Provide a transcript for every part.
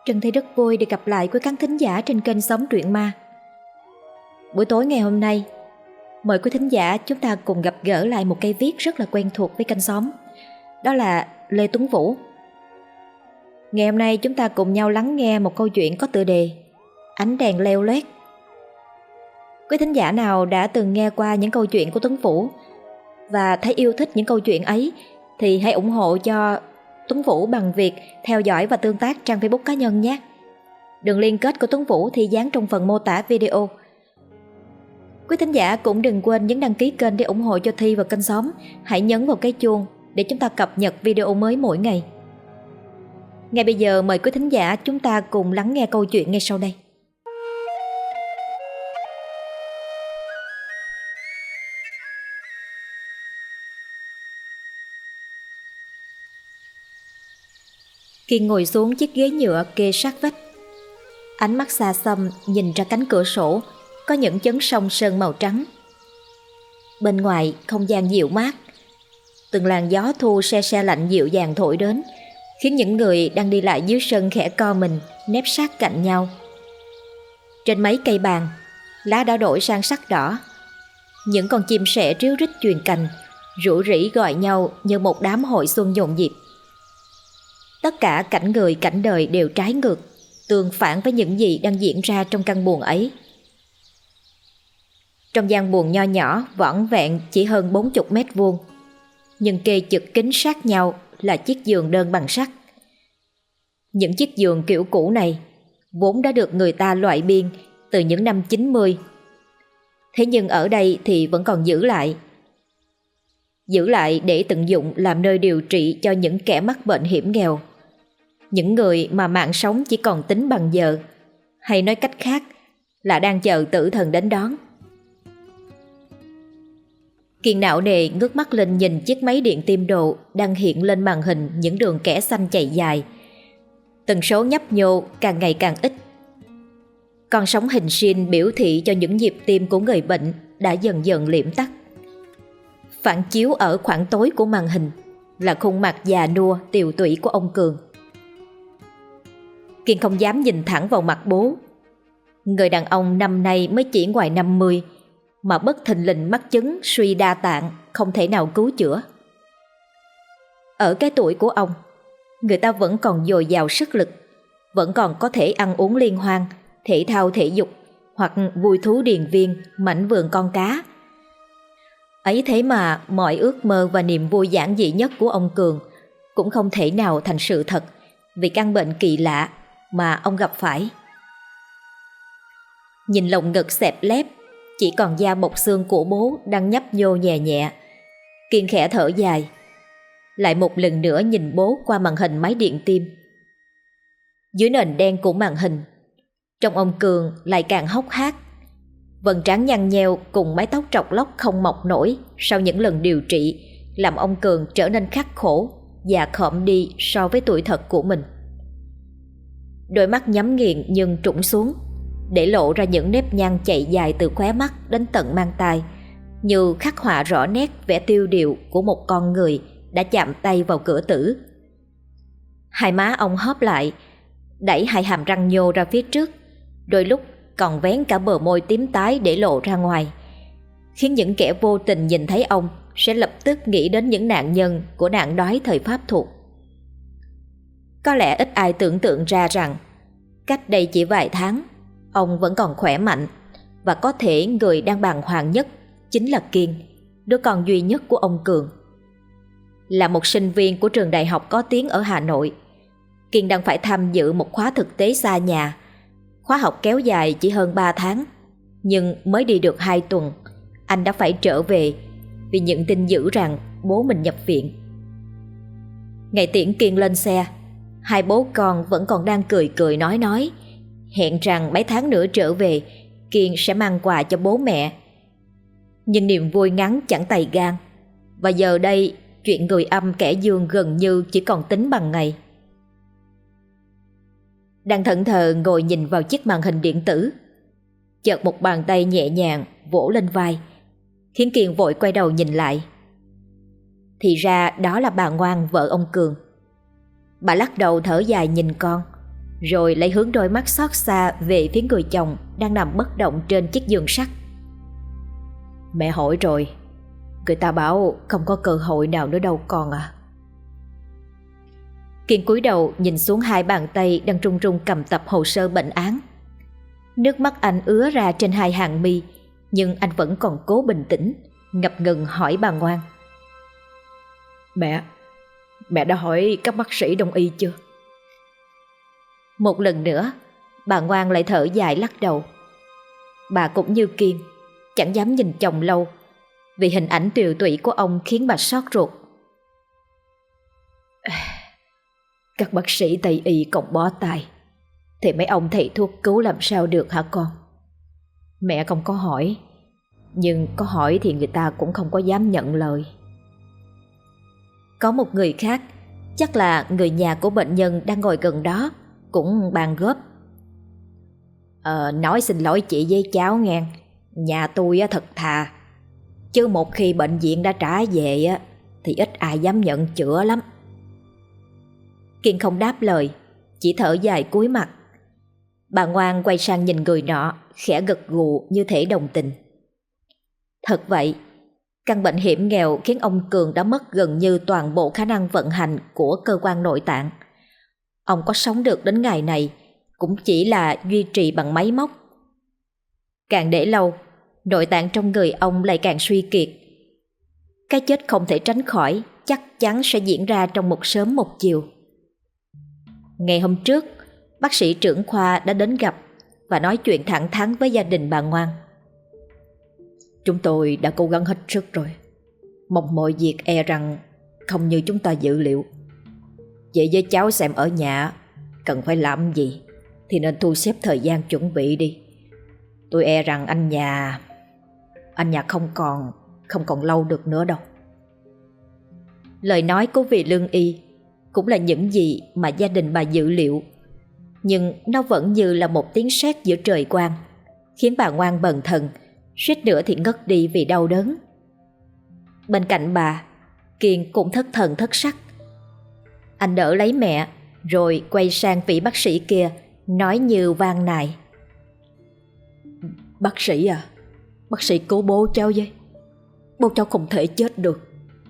Trân thấy rất vui được gặp lại quý khán thính giả trên kênh Sống Truyện Ma. Buổi tối ngày hôm nay, mời quý thính giả chúng ta cùng gặp gỡ lại một cây viết rất là quen thuộc với kênh Sống. Đó là Lê Tuấn Vũ. Ngày hôm nay chúng ta cùng nhau lắng nghe một câu chuyện có tựa đề Ánh đèn leo loét. Quý thính giả nào đã từng nghe qua những câu chuyện của Tuấn Vũ và thấy yêu thích những câu chuyện ấy thì hãy ủng hộ cho Tuấn Vũ bằng việc theo dõi và tương tác trang Facebook cá nhân nhé. Đường liên kết của Tuấn Vũ thì dán trong phần mô tả video. Quý thính giả cũng đừng quên nhấn đăng ký kênh để ủng hộ cho Thi và kênh Sống. Hãy nhấn vào cái chuông để chúng ta cập nhật video mới mỗi ngày. Ngay bây giờ mời quý thính giả chúng ta cùng lắng nghe câu chuyện ngay sau đây. Kiên ngồi xuống chiếc ghế nhựa kê sát vách. Ánh mắt xa xăm nhìn ra cánh cửa sổ có những chấn song sơn màu trắng. Bên ngoài không gian dịu mát. Từng làn gió thu se se lạnh dịu dàng thổi đến, khiến những người đang đi lại dưới sân khẽ co mình, nép sát cạnh nhau. Trên mấy cây bàn, lá đã đổi sang sắc đỏ. Những con chim sẻ ríu rít chuyền cành, rủ rỉ gọi nhau như một đám hội xuân nhộn nhịp. Tất cả cảnh người cảnh đời đều trái ngược, tương phản với những gì đang diễn ra trong căn buồng ấy. Trong gian buồng nho nhỏ vỏn vẹn chỉ hơn 40 mét vuông, nhưng kê chật kín sát nhau là chiếc giường đơn bằng sắt. Những chiếc giường kiểu cũ này vốn đã được người ta loại biên từ những năm 90. Thế nhưng ở đây thì vẫn còn giữ lại. Giữ lại để tận dụng làm nơi điều trị cho những kẻ mắc bệnh hiểm nghèo, những người mà mạng sống chỉ còn tính bằng giờ, hay nói cách khác là đang chờ tử thần đến đón. Kiên não nề ngước mắt lên nhìn chiếc máy điện tim đồ đang hiện lên màn hình những đường kẻ xanh chạy dài. Tần số nhấp nhô càng ngày càng ít. Con sóng hình sin biểu thị cho những nhịp tim của người bệnh đã dần dần liễm tắt. Phản chiếu ở khoảng tối của màn hình là khuôn mặt già nua tiều tụy của ông Cường. Kiên không dám nhìn thẳng vào mặt bố. Người đàn ông năm nay mới chỉ ngoài 50 mà bất thình lình mắc chứng suy đa tạng, không thể nào cứu chữa. Ở cái tuổi của ông, người ta vẫn còn dồi dào sức lực, vẫn còn có thể ăn uống liên hoan, thể thao thể dục hoặc vui thú điền viên, mảnh vườn con cá. Ấy thế mà mọi ước mơ và niềm vui giản dị nhất của ông Cường cũng không thể nào thành sự thật vì căn bệnh kỳ lạ mà ông gặp phải. Nhìn lồng ngực xẹp lép, chỉ còn da bọc xương của bố đang nhấp nhô nhẹ nhẹ, Kiên khẽ thở dài. Lại một lần nữa nhìn bố qua màn hình máy điện tim. Dưới nền đen của màn hình, trông ông Cường lại càng hốc hác. Vầng trán nhăn nheo cùng mái tóc trọc lóc không mọc nổi sau những lần điều trị làm ông Cường trở nên khắc khổ và khom đi so với tuổi thật của mình. Đôi mắt nhắm nghiền nhưng trũng xuống, để lộ ra những nếp nhăn chạy dài từ khóe mắt đến tận mang tai, như khắc họa rõ nét vẻ tiêu điều của một con người đã chạm tay vào cửa tử. Hai má ông hóp lại, đẩy hai hàm răng nhô ra phía trước, đôi lúc còn vén cả bờ môi tím tái để lộ ra ngoài, khiến những kẻ vô tình nhìn thấy ông sẽ lập tức nghĩ đến những nạn nhân của nạn đói thời Pháp thuộc. Có lẽ ít ai tưởng tượng ra rằng cách đây chỉ vài tháng, ông vẫn còn khỏe mạnh, và có thể người đang bàng hoàng nhất chính là Kiên, đứa con duy nhất của ông Cường. Là một sinh viên của trường đại học có tiếng ở Hà Nội, Kiên đang phải tham dự một khóa thực tế xa nhà. Khóa học kéo dài chỉ hơn 3 tháng, nhưng mới đi được 2 tuần, anh đã phải trở về vì nhận tin dữ rằng bố mình nhập viện. Ngày tiễn Kiên lên xe, hai bố con vẫn còn đang cười cười nói, hẹn rằng mấy tháng nữa trở về Kiên sẽ mang quà cho bố mẹ. Nhưng niềm vui ngắn chẳng tày gan, và giờ đây chuyện người âm kẻ dương gần như chỉ còn tính bằng ngày. Đang thẫn thờ ngồi nhìn vào chiếc màn hình điện tử, chợt một bàn tay nhẹ nhàng vỗ lên vai, khiến Kiên vội quay đầu nhìn lại. Thì ra đó là bà Ngoan, vợ ông Cường. Bà lắc đầu thở dài nhìn con, rồi lấy hướng đôi mắt xót xa về phía người chồng đang nằm bất động trên chiếc giường sắt. Mẹ hỏi rồi, người ta bảo không có cơ hội nào nữa đâu con à. Kiên cúi đầu nhìn xuống hai bàn tay đang run run cầm tập hồ sơ bệnh án. Nước mắt anh ứa ra trên hai hàng mi, nhưng anh vẫn còn cố bình tĩnh, ngập ngừng hỏi bà Ngoan. Mẹ đã hỏi các bác sĩ đông y chưa? Một lần nữa, bà Ngoan lại thở dài lắc đầu. Bà cũng như Kiên, chẳng dám nhìn chồng lâu, vì hình ảnh tiều tụy của ông khiến bà xót ruột. Các bác sĩ Tây y còn bó tay, thì mấy ông thầy thuốc cứu làm sao được hả con? Mẹ không có hỏi, nhưng có hỏi thì người ta cũng không có dám nhận lời. Có một người khác, chắc là người nhà của bệnh nhân đang ngồi gần đó, cũng bàn góp. Nói xin lỗi chị với cháu nghe, nhà tôi thật thà, chứ một khi bệnh viện đã trả về thì ít ai dám nhận chữa lắm. Kiên không đáp lời, chỉ thở dài cúi mặt. Bà Ngoan quay sang nhìn người nọ, khẽ gật gù như thể đồng tình. Thật vậy, căn bệnh hiểm nghèo khiến ông Cường đã mất gần như toàn bộ khả năng vận hành của cơ quan nội tạng. Ông có sống được đến ngày này cũng chỉ là duy trì bằng máy móc. Càng để lâu, nội tạng trong người ông lại càng suy kiệt. Cái chết không thể tránh khỏi, chắc chắn sẽ diễn ra trong một sớm một chiều. Ngày hôm trước, bác sĩ trưởng khoa đã đến gặp và nói chuyện thẳng thắn với gia đình bà Ngoan. Chúng tôi đã cố gắng hết sức rồi, mong mọi việc e rằng không như chúng ta dự liệu. Vậy với cháu xem ở nhà cần phải làm gì thì nên thu xếp thời gian chuẩn bị đi. Tôi e rằng anh nhà không còn lâu được nữa đâu. Lời nói của vị lương y cũng là những gì mà gia đình bà dự liệu, nhưng nó vẫn như là một tiếng sét giữa trời quang, khiến bà Ngoan bần thần, suýt nữa thì ngất đi vì đau đớn. Bên cạnh bà, Kiên cũng thất thần thất sắc. Anh đỡ lấy mẹ, rồi quay sang vị bác sĩ kia, nói như van nài. Bác sĩ à, bác sĩ cứu bố cháu với. Bố cháu không thể chết được.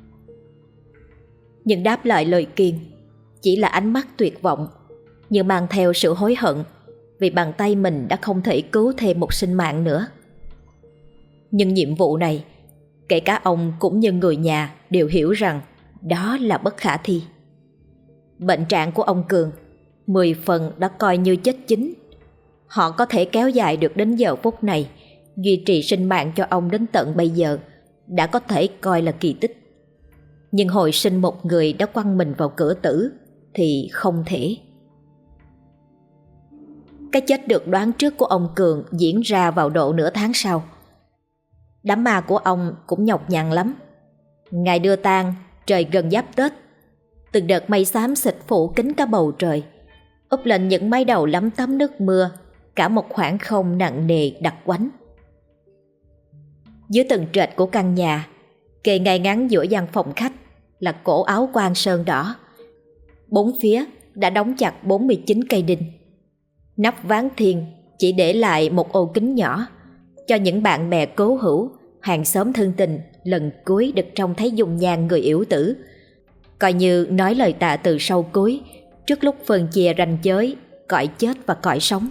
Nhưng đáp lại lời Kiên chỉ là ánh mắt tuyệt vọng, như mang theo sự hối hận vì bàn tay mình đã không thể cứu thêm một sinh mạng nữa. Nhưng nhiệm vụ này, kể cả ông cũng như người nhà đều hiểu rằng đó là bất khả thi. Bệnh trạng của ông Cường 10 phần đã coi như chết chính. Họ có thể kéo dài được đến giờ phút này, duy trì sinh mạng cho ông đến tận bây giờ, đã có thể coi là kỳ tích. Nhưng hồi sinh một người đã quăng mình vào cửa tử thì không thể. Cái chết được đoán trước của ông Cường diễn ra vào độ nửa tháng sau. Đám ma của ông cũng nhọc nhằn lắm. Ngày đưa tang, trời gần giáp Tết, từng đợt mây xám xịt phủ kín cả bầu trời, úp lên những mái đầu lấm tấm nước mưa, cả một khoảng không nặng nề đặc quánh. Dưới tầng trệt của căn nhà, kề ngay ngắn giữa gian phòng khách là cổ áo quan sơn đỏ. Bốn phía đã đóng chặt 49 cây đinh. Nắp ván thiên chỉ để lại một ô kính nhỏ, cho những bạn bè cố hữu, hàng xóm thân tình lần cuối được trông thấy dung nhan người yểu tử, coi như nói lời tạ từ sau cuối trước lúc phân chia ranh giới cõi chết và cõi sống.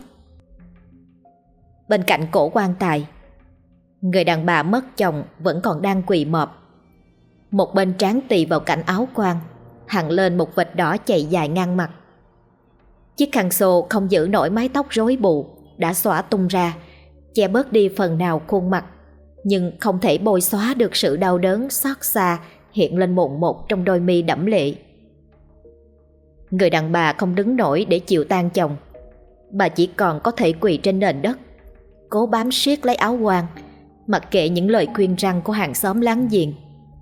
Bên cạnh cổ quan tài, người đàn bà mất chồng vẫn còn đang quỳ mọp. Một bên trán tì vào cạnh áo quan, hằn lên một vệt đỏ chạy dài ngang mặt. Chiếc khăn xô không giữ nổi mái tóc rối bù đã xõa tung ra, che bớt đi phần nào khuôn mặt, nhưng không thể bôi xóa được sự đau đớn xót xa hiện lên mồn một trong đôi mi đẫm lệ. Người đàn bà không đứng nổi để chịu tang chồng. Bà chỉ còn có thể quỳ trên nền đất, cố bám siết lấy áo quan, mặc kệ những lời khuyên răn của hàng xóm láng giềng.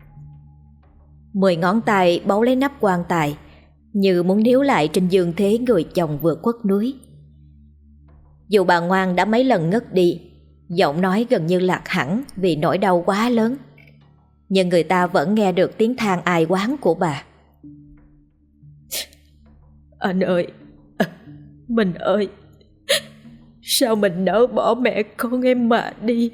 10 ngón tay bấu lấy nắp quan tài, như muốn níu lại trên giường thế người chồng vừa khuất núi. Dù bà Ngoan đã mấy lần ngất đi, giọng nói gần như lạc hẳn vì nỗi đau quá lớn, nhưng người ta vẫn nghe được tiếng than ai oán của bà. Anh ơi, Mình ơi, sao mình nỡ bỏ mẹ con em mà đi?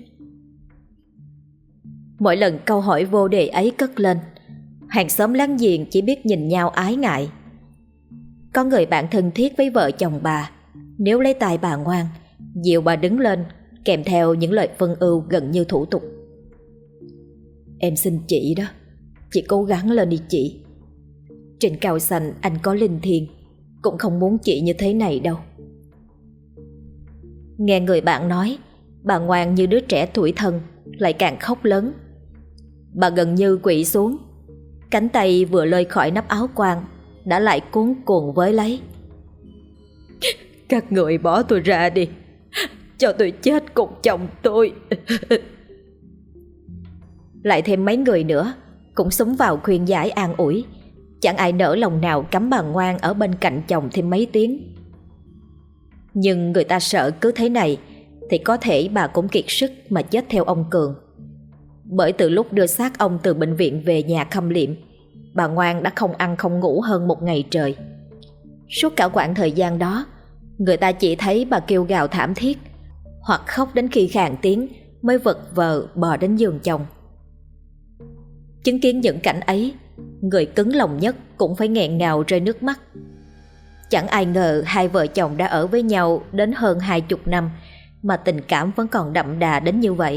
Mỗi lần câu hỏi vô đề ấy cất lên, hàng xóm láng giềng chỉ biết nhìn nhau ái ngại. Có người bạn thân thiết với vợ chồng bà, nếu lấy tay bà ngoan, dìu bà đứng lên, kèm theo những lời phân ưu gần như thủ tục. Em xin chị đó, chị cố gắng lên đi chị. Trên cao xanh anh có linh thiêng, cũng không muốn chị như thế này đâu. Nghe người bạn nói, bà ngoan như đứa trẻ tuổi thân, lại càng khóc lớn. Bà gần như quỵ xuống, cánh tay vừa lơi khỏi nắp áo quan đã lại cuốn cuồng với lấy. Các người bỏ tôi ra đi, cho tôi chết cùng chồng tôi. Lại thêm mấy người nữa cũng xúm vào khuyên giải an ủi. Chẳng ai nỡ lòng nào cấm bà ngoan ở bên cạnh chồng thêm mấy tiếng. Nhưng người ta sợ cứ thế này thì có thể bà cũng kiệt sức mà chết theo ông Cường. Bởi từ lúc đưa xác ông từ bệnh viện về nhà khâm liệm, bà ngoan đã không ăn không ngủ hơn một ngày trời. Suốt cả quãng thời gian đó, người ta chỉ thấy bà kêu gào thảm thiết, hoặc khóc đến khi khàn tiếng mới vật vờ bò đến giường chồng. Chứng kiến những cảnh ấy, người cứng lòng nhất cũng phải nghẹn ngào rơi nước mắt. Chẳng ai ngờ hai vợ chồng đã ở với nhau đến hơn 20 năm mà tình cảm vẫn còn đậm đà đến như vậy.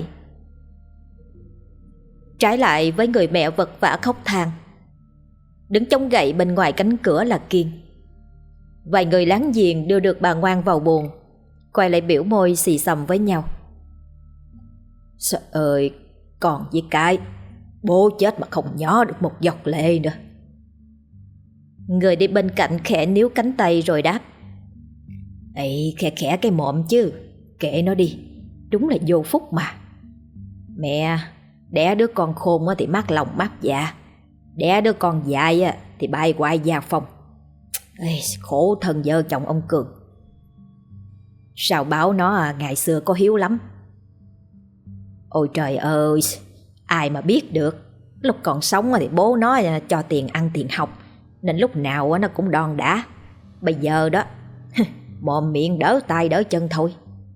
Trái lại với người mẹ vật vã khóc than, đứng chống gậy bên ngoài cánh cửa là Kiên. Vài người láng giềng đưa được bà ngoan vào buồng, quay lại biểu môi xì xầm với nhau. Trời ơi, còn với cái bố chết mà không nhỏ được một giọt lệ nữa. Người đi bên cạnh khẽ níu cánh tay rồi đáp. Ê, khẽ khẽ cái mộm chứ, kệ nó đi, đúng là vô phúc mà. Mẹ đẻ đứa con khôn thì mát lòng mát dạ, đẻ đứa con dại thì bay quại gia phong. Ê, khổ thân vợ chồng ông Cường. Sao báo nó ngày xưa có hiếu lắm. Ôi trời ơi, ai mà biết được. Lúc còn sống thì bố nó cho tiền ăn tiền học, nên lúc nào nó cũng đòn đã. Bây giờ đó, mồm miệng đỡ tay đỡ chân thôi.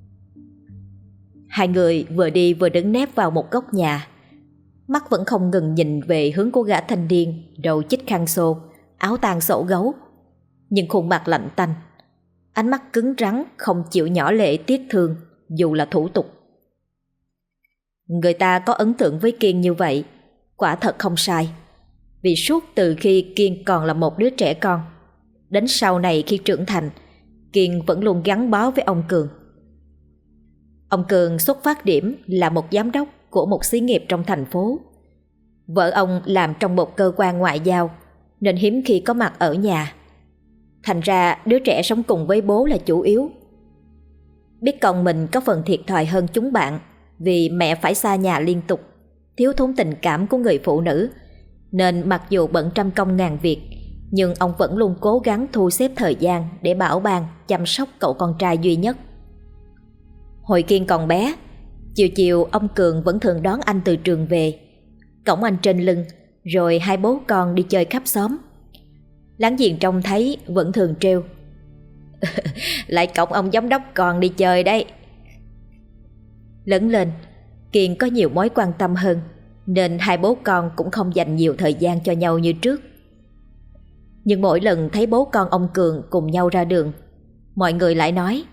Hai người vừa đi vừa đứng nép vào một góc nhà, mắt vẫn không ngừng nhìn về hướng của gã thanh niên đầu chích khăn xô, áo tang sổ gấu, nhưng khuôn mặt lạnh tanh, ánh mắt cứng rắn không chịu nhỏ lệ tiếc thương dù là thủ tục. Người ta có ấn tượng với Kiên như vậy, quả thật không sai. Vì suốt từ khi Kiên còn là một đứa trẻ con, đến sau này khi trưởng thành, Kiên vẫn luôn gắn bó với ông Cường. Ông Cường xuất phát điểm là một giám đốc của một xí nghiệp trong thành phố. Vợ ông làm trong một cơ quan ngoại giao nên hiếm khi có mặt ở nhà. Thành ra đứa trẻ sống cùng với bố là chủ yếu. Biết con mình có phần thiệt thòi hơn chúng bạn vì mẹ phải xa nhà liên tục, thiếu thốn tình cảm của người phụ nữ, nên mặc dù bận trăm công ngàn việc, nhưng ông vẫn luôn cố gắng thu xếp thời gian để bảo ban chăm sóc cậu con trai duy nhất. Hồi Kiên còn bé, chiều chiều ông Cường vẫn thường đón anh từ trường về, cõng anh trên lưng, rồi hai bố con đi chơi khắp xóm. Láng giềng trông thấy vẫn thường trêu. Lại cõng ông giám đốc con đi chơi đấy. Lớn lên, Kiên có nhiều mối quan tâm hơn, nên hai bố con cũng không dành nhiều thời gian cho nhau như trước. Nhưng mỗi lần thấy bố con ông Cường cùng nhau ra đường, mọi người lại nói: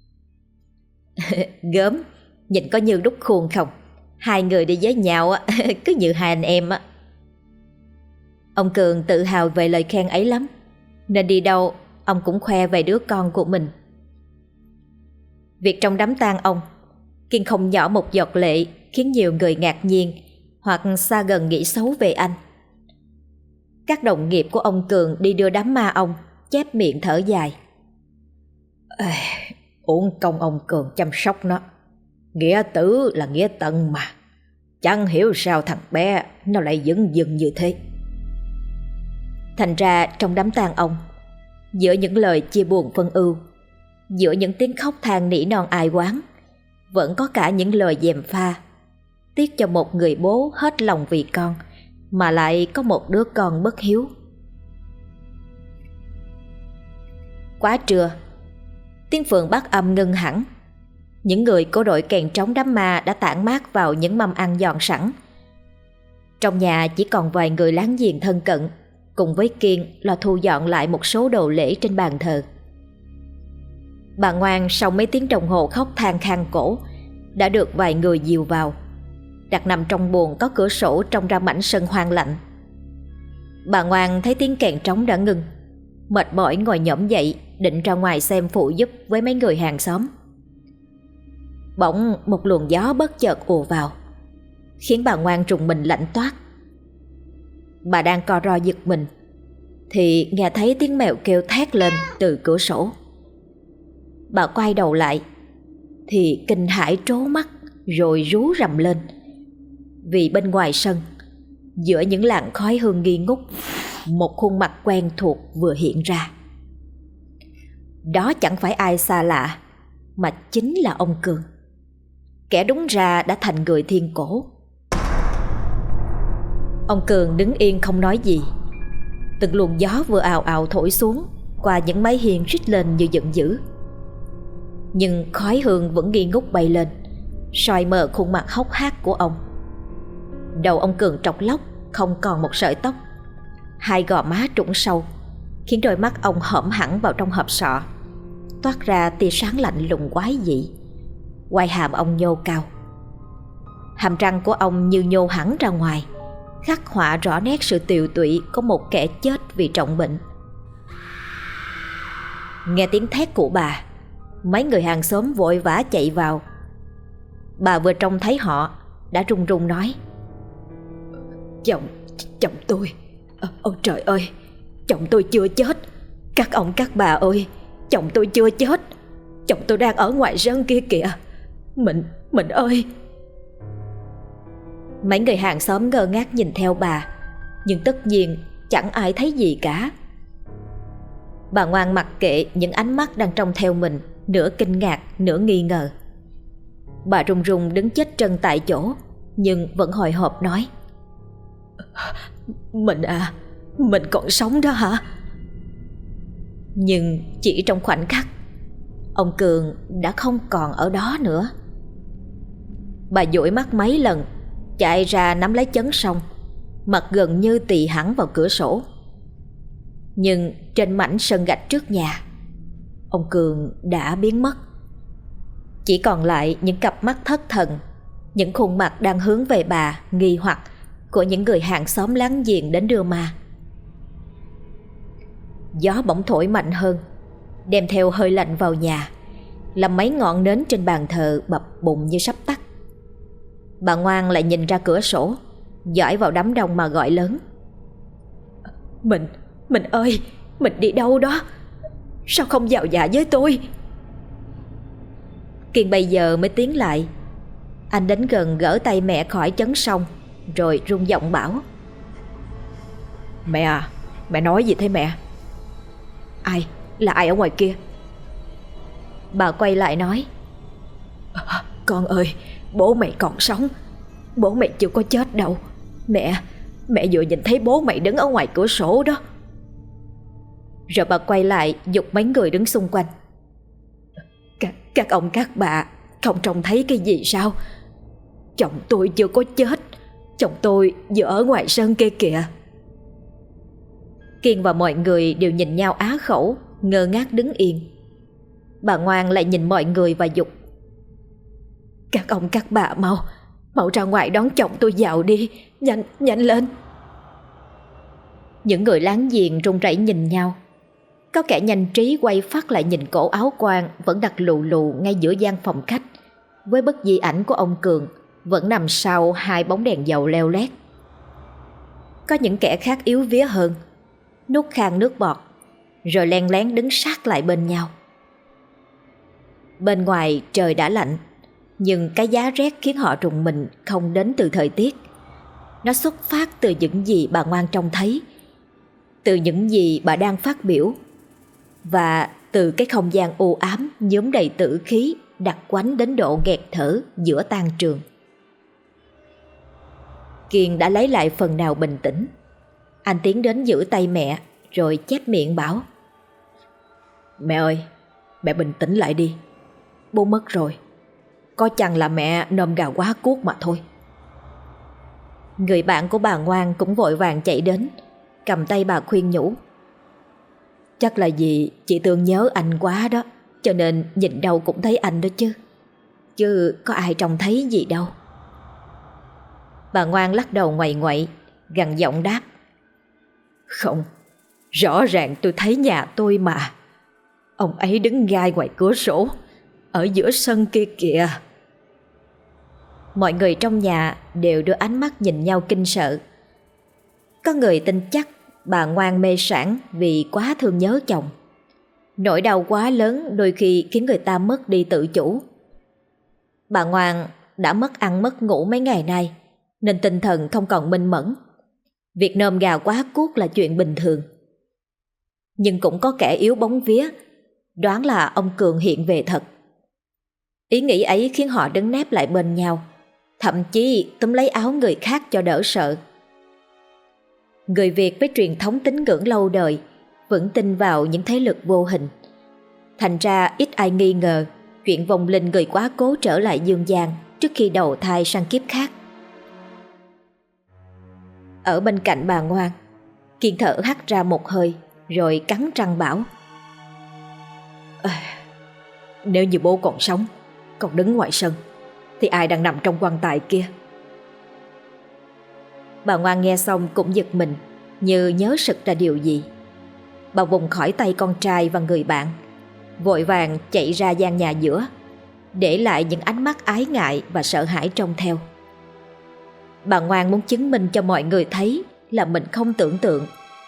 Gớm, nhìn có như đúc khuôn không? Hai người đi với nhau cứ như hai anh em á. Ông Cường tự hào về lời khen ấy lắm, nên đi đâu ông cũng khoe về đứa con của mình. Việc trong đám tang ông, Kiên không nhỏ một giọt lệ khiến nhiều người ngạc nhiên hoặc xa gần nghĩ xấu về anh. Các đồng nghiệp của ông Cường đi đưa đám ma ông chép miệng thở dài. Uổng công ông Cường chăm sóc nó. Nghĩa tử là nghĩa tận mà. Chẳng hiểu sao thằng bé nó lại dửng dưng như thế. Thành ra trong đám tang ông, giữa những lời chia buồn phân ưu, giữa những tiếng khóc than nỉ non ai oán, vẫn có cả những lời gièm pha. Tiếc cho một người bố hết lòng vì con, mà lại có một đứa con bất hiếu. Quá trưa, Tiếng phượng bát âm ngưng hẳn. Những người của đội kèn trống đám ma đã tản mát vào những mâm ăn giòn sẵn. Trong nhà chỉ còn vài người láng giềng thân cận, cùng với Kiên lo thu dọn lại một số đồ lễ trên bàn thờ. Bà Ngoan sau mấy tiếng đồng hồ khóc than khang cổ đã được vài người dìu vào, đặt nằm trong buồng có cửa sổ trông ra mảnh sân hoang lạnh. Bà Ngoan thấy tiếng kèn trống đã ngừng, mệt mỏi ngồi nhổm dậy định ra ngoài xem phụ giúp với mấy người hàng xóm. Bỗng một luồng gió bất chợt ùa vào, khiến bà Ngoan rùng mình lạnh toát. Bà đang co ro giật mình thì nghe thấy tiếng mèo kêu thét lên từ cửa sổ. Bà quay đầu lại thì kinh hãi trố mắt rồi rú rầm lên, vì bên ngoài sân, giữa những làn khói hương nghi ngút, một khuôn mặt quen thuộc vừa hiện ra. Đó chẳng phải ai xa lạ mà chính là ông Cường, kẻ đúng ra đã thành người thiên cổ. Ông Cường đứng yên không nói gì. Từng luồng gió vừa ào ào thổi xuống qua những mái hiên rít lên như giận dữ. Nhưng khói hương vẫn nghi ngút bay lên, soi mờ khuôn mặt hốc hác của ông. Đầu ông Cường trọc lóc, không còn một sợi tóc, hai gò má trũng sâu, khiến đôi mắt ông hõm hẳn vào trong hộp sọ, toát ra tia sáng lạnh lùng quái dị. Quai hàm ông nhô cao, hàm răng của ông như nhô hẳn ra ngoài, khắc họa rõ nét sự tiều tụy của một kẻ chết vì trọng bệnh. Nghe tiếng thét của bà, mấy người hàng xóm vội vã chạy vào. Bà vừa trông thấy họ đã run run nói: Chồng tôi, ôi trời ơi, chồng tôi chưa chết. Các ông các bà ơi, chồng tôi chưa chết. Chồng tôi đang ở ngoài sân kia kìa. Mình ơi. Mấy người hàng xóm ngơ ngác nhìn theo bà, nhưng tất nhiên chẳng ai thấy gì cả. Bà Ngoan mặc kệ những ánh mắt đang trông theo mình, nửa kinh ngạc nửa nghi ngờ. Bà run run đứng chết chân tại chỗ, nhưng vẫn hồi hộp nói: Mình còn sống đó hả? Nhưng chỉ trong khoảnh khắc, ông Cường đã không còn ở đó nữa. Bà dụi mắt mấy lần, chạy ra nắm lấy chấn song, mặt gần như tì hẳn vào cửa sổ. Nhưng trên mảnh sân gạch trước nhà, ông Cường đã biến mất. Chỉ còn lại những cặp mắt thất thần, những khuôn mặt đang hướng về bà nghi hoặc của những người hàng xóm láng giềng đến đưa ma. Gió bỗng thổi mạnh hơn, đem theo hơi lạnh vào nhà, làm mấy ngọn nến trên bàn thờ bập bùng như sắp tắt. Bà Ngoan lại nhìn ra cửa sổ, dõi vào đám đông mà gọi lớn: Mình ơi, mình đi đâu đó? Sao không vào nhà với tôi? Kiên bây giờ mới tiến lại. Anh đến gần gỡ tay mẹ khỏi chấn song, rồi run giọng bảo: Mẹ à, mẹ nói gì thế mẹ? Ai? Là ai ở ngoài kia? Bà quay lại nói: Con ơi, bố mày còn sống. Bố mày chưa có chết đâu. Mẹ vừa nhìn thấy bố mày đứng ở ngoài cửa sổ đó. Rồi bà quay lại giục mấy người đứng xung quanh: Các ông các bà không trông thấy cái gì sao? Chồng tôi chưa có chết. Chồng tôi vừa ở ngoài sân kia kìa. Kiên và mọi người đều nhìn nhau á khẩu, ngơ ngác đứng yên. Bà Ngoan lại nhìn mọi người và giục: Các ông các bà mau ra ngoài đón chồng tôi vào đi. Nhanh lên. Những người láng giềng run rẩy nhìn nhau. Có kẻ nhanh trí quay phát lại nhìn cổ áo quan vẫn đặt lù lù ngay giữa gian phòng khách, với bức di ảnh của ông Cường vẫn nằm sau hai bóng đèn dầu leo lét. Có những kẻ khác yếu vía hơn, nuốt khan nước bọt, rồi len lén đứng sát lại bên nhau. Bên ngoài trời đã lạnh, nhưng cái giá rét khiến họ rùng mình không đến từ thời tiết. Nó xuất phát từ những gì bà Ngoan trông thấy, từ những gì bà đang phát biểu, và từ cái không gian u ám nhuốm đầy tử khí đặc quánh đến độ nghẹt thở giữa tan trường. Kiên đã lấy lại phần nào bình tĩnh. Anh tiến đến giữ tay mẹ, rồi chép miệng bảo: Mẹ ơi, Mẹ bình tĩnh lại đi. Bố mất rồi, có chăng là mẹ nôm gà quá cuốc mà thôi. Người bạn của bà Ngoan cũng vội vàng chạy đến, cầm tay bà khuyên nhủ. Chắc là vì chị Tương nhớ anh quá đó, cho nên nhìn đâu cũng thấy anh đó chứ. Chứ có ai trông thấy gì đâu. Bà Ngoan lắc đầu ngoậy ngoậy, gằn giọng đáp. Không, rõ ràng tôi thấy nhà tôi mà. Ông ấy đứng gai ngoài cửa sổ, ở giữa sân kia kìa. Mọi người trong nhà đều đưa ánh mắt nhìn nhau kinh sợ. Có người tin chắc bà Ngoan mê sản vì quá thương nhớ chồng. Nỗi đau quá lớn đôi khi khiến người ta mất đi tự chủ. Bà Ngoan đã mất ăn mất ngủ mấy ngày nay, nên tinh thần không còn minh mẫn. Việc nôm gà quá cuốc là chuyện bình thường. Nhưng cũng có kẻ yếu bóng vía, đoán là ông Cường hiện về thật. Ý nghĩ ấy khiến họ đứng nép lại bên nhau, thậm chí túm lấy áo người khác cho đỡ sợ. Người Việt với truyền thống tín ngưỡng lâu đời vẫn tin vào những thế lực vô hình. Thành ra ít ai nghi ngờ chuyện vong linh người quá cố trở lại dương gian trước khi đầu thai sang kiếp khác. Ở bên cạnh bà Ngoan, Kiên thở hắt ra một hơi rồi cắn răng bảo. Nếu như bố còn sống, còn đứng ngoài sân, thì ai đang nằm trong quan tài kia? Bà Ngoan nghe xong cũng giật mình, như nhớ sực ra điều gì. Bà vùng khỏi tay con trai và người bạn, vội vàng chạy ra gian nhà giữa, để lại những ánh mắt ái ngại và sợ hãi trông theo. Bà Ngoan muốn chứng minh cho mọi người thấy là mình không tưởng tượng.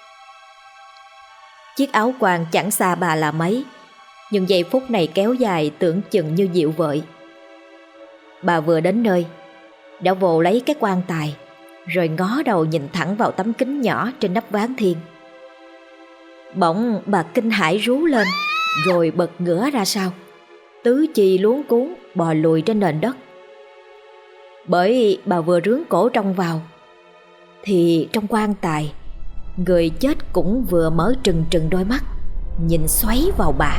Chiếc áo quan chẳng xa bà là mấy, nhưng giây phút này kéo dài tưởng chừng như dịu vợi. Bà vừa đến nơi, đã vồ lấy cái quan tài, rồi ngó đầu nhìn thẳng vào tấm kính nhỏ trên nắp ván thiêng. Bỗng bà kinh hãi rú lên, rồi bật ngửa ra sau, tứ chi luống cuống bò lùi trên nền đất. Bởi bà vừa rướn cổ trông vào, thì trong quan tài, người chết cũng vừa mở trừng trừng đôi mắt, nhìn xoáy vào bà.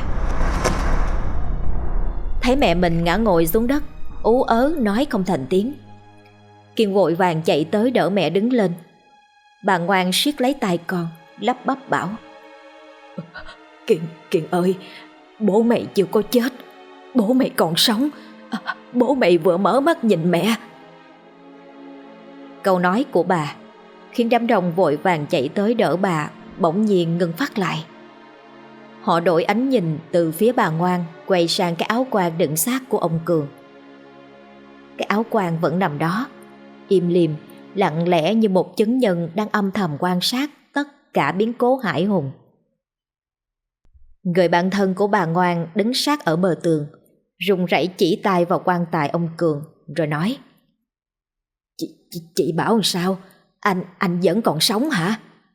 Thấy mẹ mình ngã ngồi xuống đất, ú ớ nói không thành tiếng. Kiên vội vàng chạy tới đỡ mẹ đứng lên. Bà Ngoan siết lấy tay con, lắp bắp bảo. Kiên ơi, bố mày chưa có chết, bố mày còn sống. Bố mày vừa mở mắt nhìn mẹ. Câu nói của bà khiến đám đông vội vàng chạy tới đỡ bà bỗng nhiên ngừng phát lại. Họ đổi ánh nhìn từ phía bà Ngoan quay sang cái áo quan đựng xác của ông Cường. Cái áo quan vẫn nằm đó, im lìm, lặng lẽ như một chứng nhân đang âm thầm quan sát tất cả biến cố hãi hùng. Người bạn thân của bà Ngoan đứng sát ở bờ tường, run rẩy chỉ tay vào quan tài ông Cường rồi nói. Chị bảo sao? Anh vẫn còn sống hả?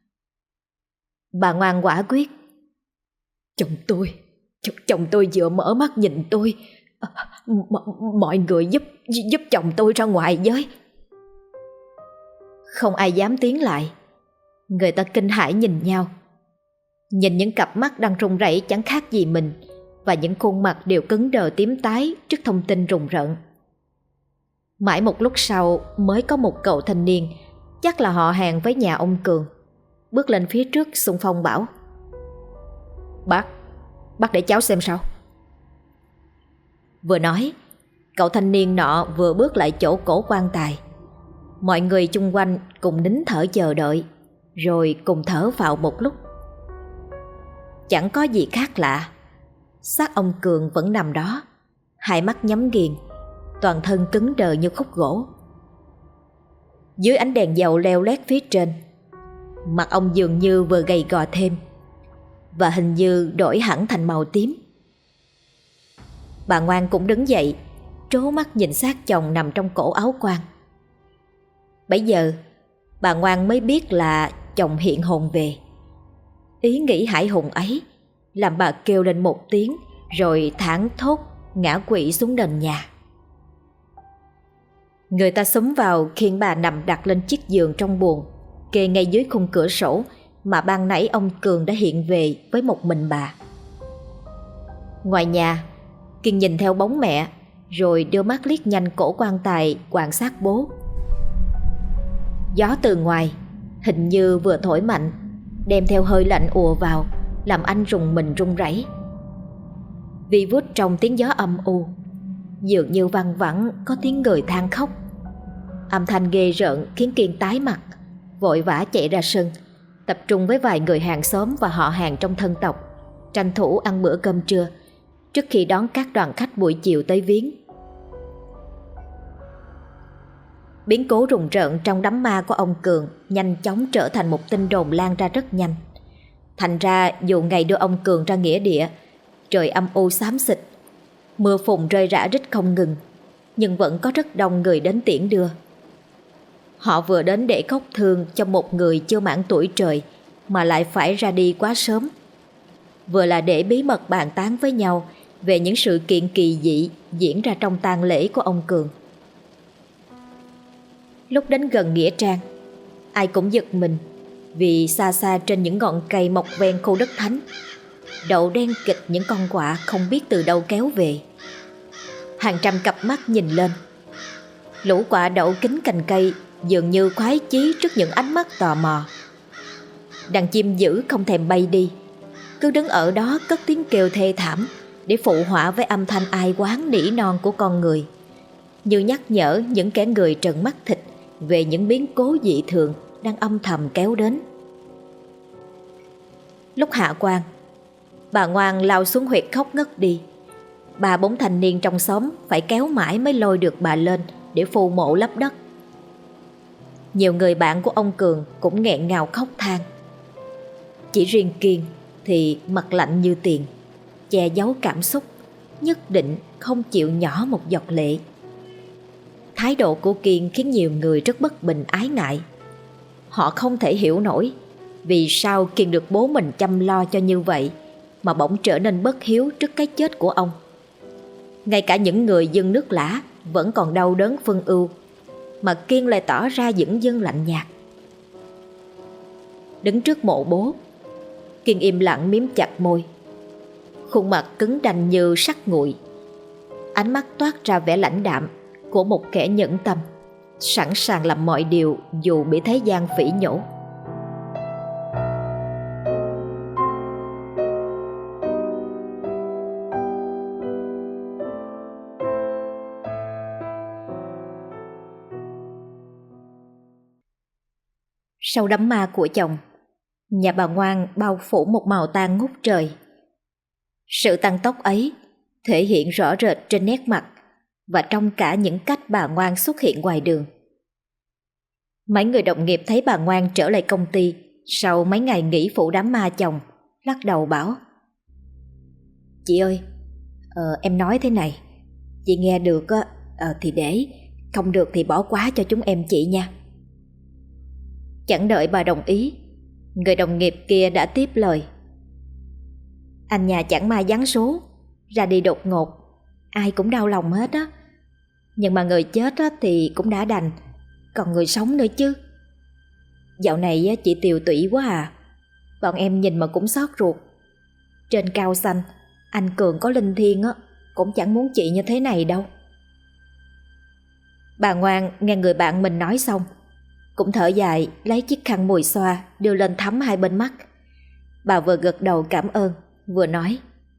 Bà Ngoan quả quyết. Chồng tôi vừa mở mắt nhìn tôi. Mọi người giúp chồng tôi ra ngoài với. Không ai dám tiến lại. Người ta kinh hãi nhìn nhau, nhìn những cặp mắt đang run rẩy chẳng khác gì mình, và những khuôn mặt đều cứng đờ tím tái trước thông tin rùng rợn. Mãi một lúc sau mới có một cậu thanh niên, chắc là họ hàng với nhà ông Cường, bước lên phía trước xung phong bảo. Bác để cháu xem sao. Vừa nói, cậu thanh niên nọ vừa bước lại chỗ cổ quan tài. Mọi người chung quanh cùng nín thở chờ đợi, rồi cùng thở vào một lúc. Chẳng có gì khác lạ, xác ông Cường vẫn nằm đó, hai mắt nhắm nghiền, toàn thân cứng đờ như khúc gỗ. Dưới ánh đèn dầu leo lét phía trên, mặt ông dường như vừa gầy gò thêm, và hình như đổi hẳn thành màu tím. Bà Ngoan cũng đứng dậy, trố mắt nhìn xác chồng nằm trong cổ áo quan. Bấy giờ bà Ngoan mới biết là chồng hiện hồn về. Ý nghĩ hãi hùng ấy làm bà kêu lên một tiếng, rồi thảng thốt ngã quỵ xuống nền nhà. Người ta xúm vào khiêng bà nằm đặt lên chiếc giường trong buồng, kê ngay dưới khung cửa sổ mà ban nãy ông Cường đã hiện về với một mình bà. Ngoài nhà, Kiên nhìn theo bóng mẹ, rồi đưa mắt liếc nhanh cổ quan tài quan sát bố. Gió từ ngoài hình như vừa thổi mạnh, đem theo hơi lạnh ùa vào, làm anh rùng mình run rẩy. Vi vút trong tiếng gió âm u, dường như văng vẳng có tiếng người than khóc. Âm thanh ghê rợn khiến Kiên tái mặt, vội vã chạy ra sân, tập trung với vài người hàng xóm và họ hàng trong thân tộc, tranh thủ ăn bữa cơm trưa trước khi đón các đoàn khách buổi chiều tới viếng. Biến cố rùng rợn trong đám ma của ông Cường nhanh chóng trở thành một tin đồn lan ra rất nhanh. Thành ra dù ngày đưa ông Cường ra nghĩa địa, trời âm u xám xịt, mưa phùn rơi rả rích không ngừng, nhưng vẫn có rất đông người đến tiễn đưa. Họ vừa đến để khóc thương cho một người chưa mãn tuổi trời mà lại phải ra đi quá sớm, vừa là để bí mật bàn tán với nhau về những sự kiện kỳ dị diễn ra trong tang lễ của ông Cường. Lúc đến gần nghĩa trang, ai cũng giật mình vì xa xa trên những ngọn cây mọc ven khu đất thánh đậu đen kịt những con quạ không biết từ đâu kéo về. Hàng trăm cặp mắt nhìn lên, lũ quạ đậu kín cành cây dường như khoái chí trước những ánh mắt tò mò. Đàn chim dữ không thèm bay đi, cứ đứng ở đó cất tiếng kêu thê thảm để phụ họa với âm thanh ai oán nỉ non của con người, như nhắc nhở những kẻ người trợn mắt thịt về những biến cố dị thường đang âm thầm kéo đến. Lúc hạ quan, bà Ngoan lao xuống huyệt khóc ngất đi. Ba bốn thanh niên trong xóm phải kéo mãi mới lôi được bà lên để phù mộ lấp đất. Nhiều người bạn của ông Cường cũng nghẹn ngào khóc than. Chỉ riêng Kiên thì mặt lạnh như tiền, che giấu cảm xúc, nhất định không chịu nhỏ một giọt lệ. Thái độ của Kiên khiến nhiều người rất bất bình ái ngại. Họ không thể hiểu nổi vì sao Kiên được bố mình chăm lo cho như vậy mà bỗng trở nên bất hiếu trước cái chết của ông. Ngay cả những người dân nước lã vẫn còn đau đớn phân ưu, mà Kiên lại tỏ ra dửng dưng lạnh nhạt. Đứng trước mộ bố, Kiên im lặng miếm chặt môi, khuôn mặt cứng đanh như sắt nguội. Ánh mắt toát ra vẻ lãnh đạm của một kẻ nhẫn tâm, sẵn sàng làm mọi điều dù bị thế gian phỉ nhổ. Sau đám ma của chồng, nhà bà Ngoan bao phủ một màu tang ngút trời. Sự tăng tốc ấy thể hiện rõ rệt trên nét mặt và trong cả những cách bà Ngoan xuất hiện ngoài đường. Mấy người đồng nghiệp thấy bà Ngoan trở lại công ty sau mấy ngày nghỉ phụ đám ma chồng, lắc đầu bảo: "Chị ơi, em nói thế này, chị nghe được thì để, không được thì bỏ qua cho chúng em chị nha." Chẳng đợi bà đồng ý, người đồng nghiệp kia đã tiếp lời: "Anh nhà chẳng may giáng số, ra đi đột ngột, ai cũng đau lòng hết á. Nhưng mà người chết á thì cũng đã đành, còn người sống nữa chứ. Dạo này á, chị tiều tụy quá à, bọn em nhìn mà cũng xót ruột. Trên cao xanh, anh Cường có linh thiêng á, cũng chẳng muốn chị như thế này đâu." Bà Ngoan nghe người bạn mình nói xong, cũng thở dài lấy chiếc khăn mùi xoa đưa lên thấm hai bên mắt. Bà vừa gật đầu cảm ơn, vừa nói: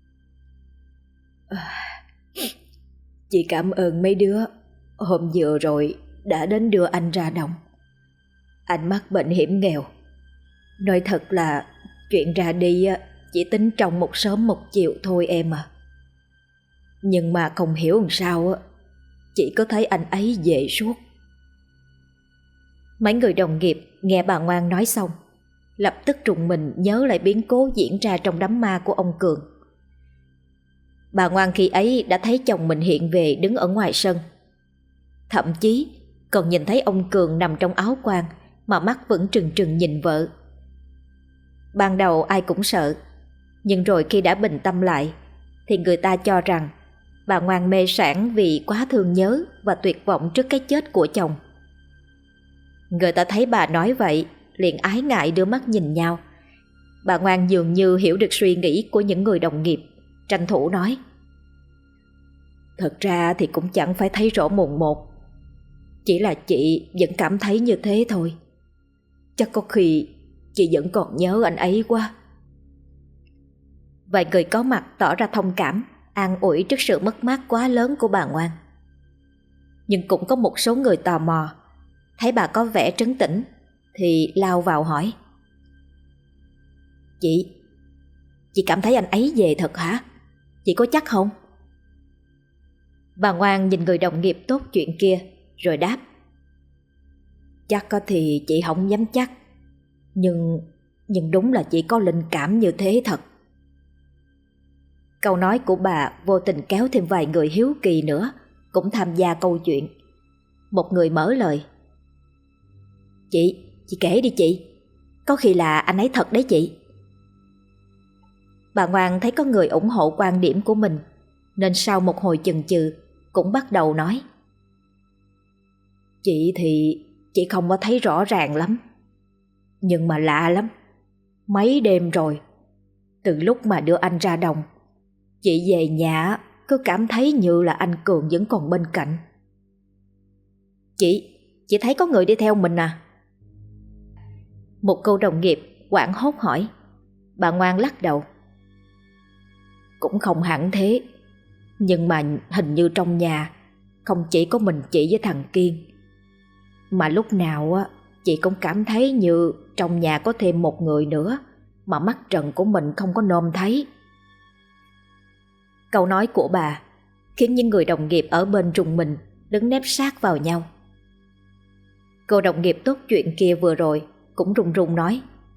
"Chị cảm ơn mấy đứa hôm vừa rồi đã đến đưa anh ra đồng. Anh mắc bệnh hiểm nghèo. Nói thật là chuyện ra đi chỉ tính trong một sớm một chiều thôi em à. Nhưng mà không hiểu làm sao chị có thấy anh ấy về suốt." Mấy người đồng nghiệp nghe bà Ngoan nói xong, lập tức rùng mình nhớ lại biến cố diễn ra trong đám ma của ông Cường. Bà Ngoan khi ấy đã thấy chồng mình hiện về đứng ở ngoài sân, thậm chí còn nhìn thấy ông Cường nằm trong áo quan mà mắt vẫn trừng trừng nhìn vợ. Ban đầu ai cũng sợ, nhưng rồi khi đã bình tâm lại thì người ta cho rằng bà Ngoan mê sảng vì quá thương nhớ và tuyệt vọng trước cái chết của chồng. Người ta thấy bà nói vậy liền ái ngại đưa mắt nhìn nhau. Bà Ngoan dường như hiểu được suy nghĩ của những người đồng nghiệp, tranh thủ nói: Thật ra thì cũng chẳng phải thấy rõ mồn một, chỉ là chị vẫn cảm thấy như thế thôi. Chắc có khi chị vẫn còn nhớ anh ấy quá. Vài người có mặt tỏ ra thông cảm, an ủi trước sự mất mát quá lớn của bà Ngoan. Nhưng cũng có một số người tò mò, thấy bà có vẻ trấn tĩnh thì lao vào hỏi: Chị cảm thấy anh ấy về thật hả? Chị có chắc không? Bà Ngoan nhìn người đồng nghiệp tốt chuyện kia rồi đáp: Chắc có thì chị không dám chắc, nhưng đúng là chị có linh cảm như thế thật. Câu nói của bà vô tình kéo thêm vài người hiếu kỳ nữa cũng tham gia câu chuyện. Một người mở lời: Chị kể đi chị, có khi là anh ấy thật đấy chị. Bà Ngoan thấy có người ủng hộ quan điểm của mình, nên sau một hồi chần chừ cũng bắt đầu nói: Chị thì chị không có thấy rõ ràng lắm, nhưng mà lạ lắm. Mấy đêm rồi, từ lúc mà đưa anh ra đồng, chị về nhà cứ cảm thấy như là anh Cường vẫn còn bên cạnh. Chị thấy có người đi theo mình à? Một cô đồng nghiệp hoảng hốt hỏi. Bà Ngoan lắc đầu: Cũng không hẳn thế, nhưng mà hình như trong nhà không chỉ có mình chị với thằng Kiên, mà lúc nào chị cũng cảm thấy như trong nhà có thêm một người nữa mà mắt trần của mình không có nôm thấy. Câu nói của bà khiến những người đồng nghiệp ở bên rùng mình, đứng nép sát vào nhau. Cô đồng nghiệp tốt chuyện kia vừa rồi cũng run run nói: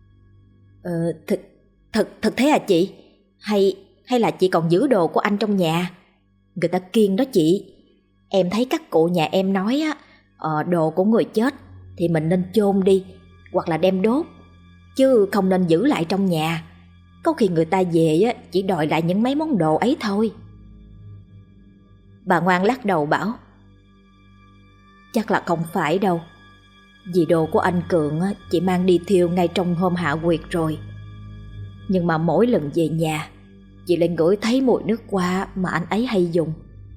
Thật thế à chị? Hay là chị còn giữ đồ của anh trong nhà? Người ta Kiên đó chị. Em thấy các cụ nhà em nói đồ của người chết thì mình nên chôn đi hoặc là đem đốt, chứ không nên giữ lại trong nhà. Có khi người ta về chỉ đòi lại những mấy món đồ ấy thôi. Bà Ngoan lắc đầu bảo: Chắc là không phải đâu, vì đồ của anh Cường chị mang đi thiêu ngay trong hôm hạ quyệt rồi. Nhưng mà mỗi lần về nhà, chị lại ngửi thấy mùi nước hoa mà anh ấy hay dùng.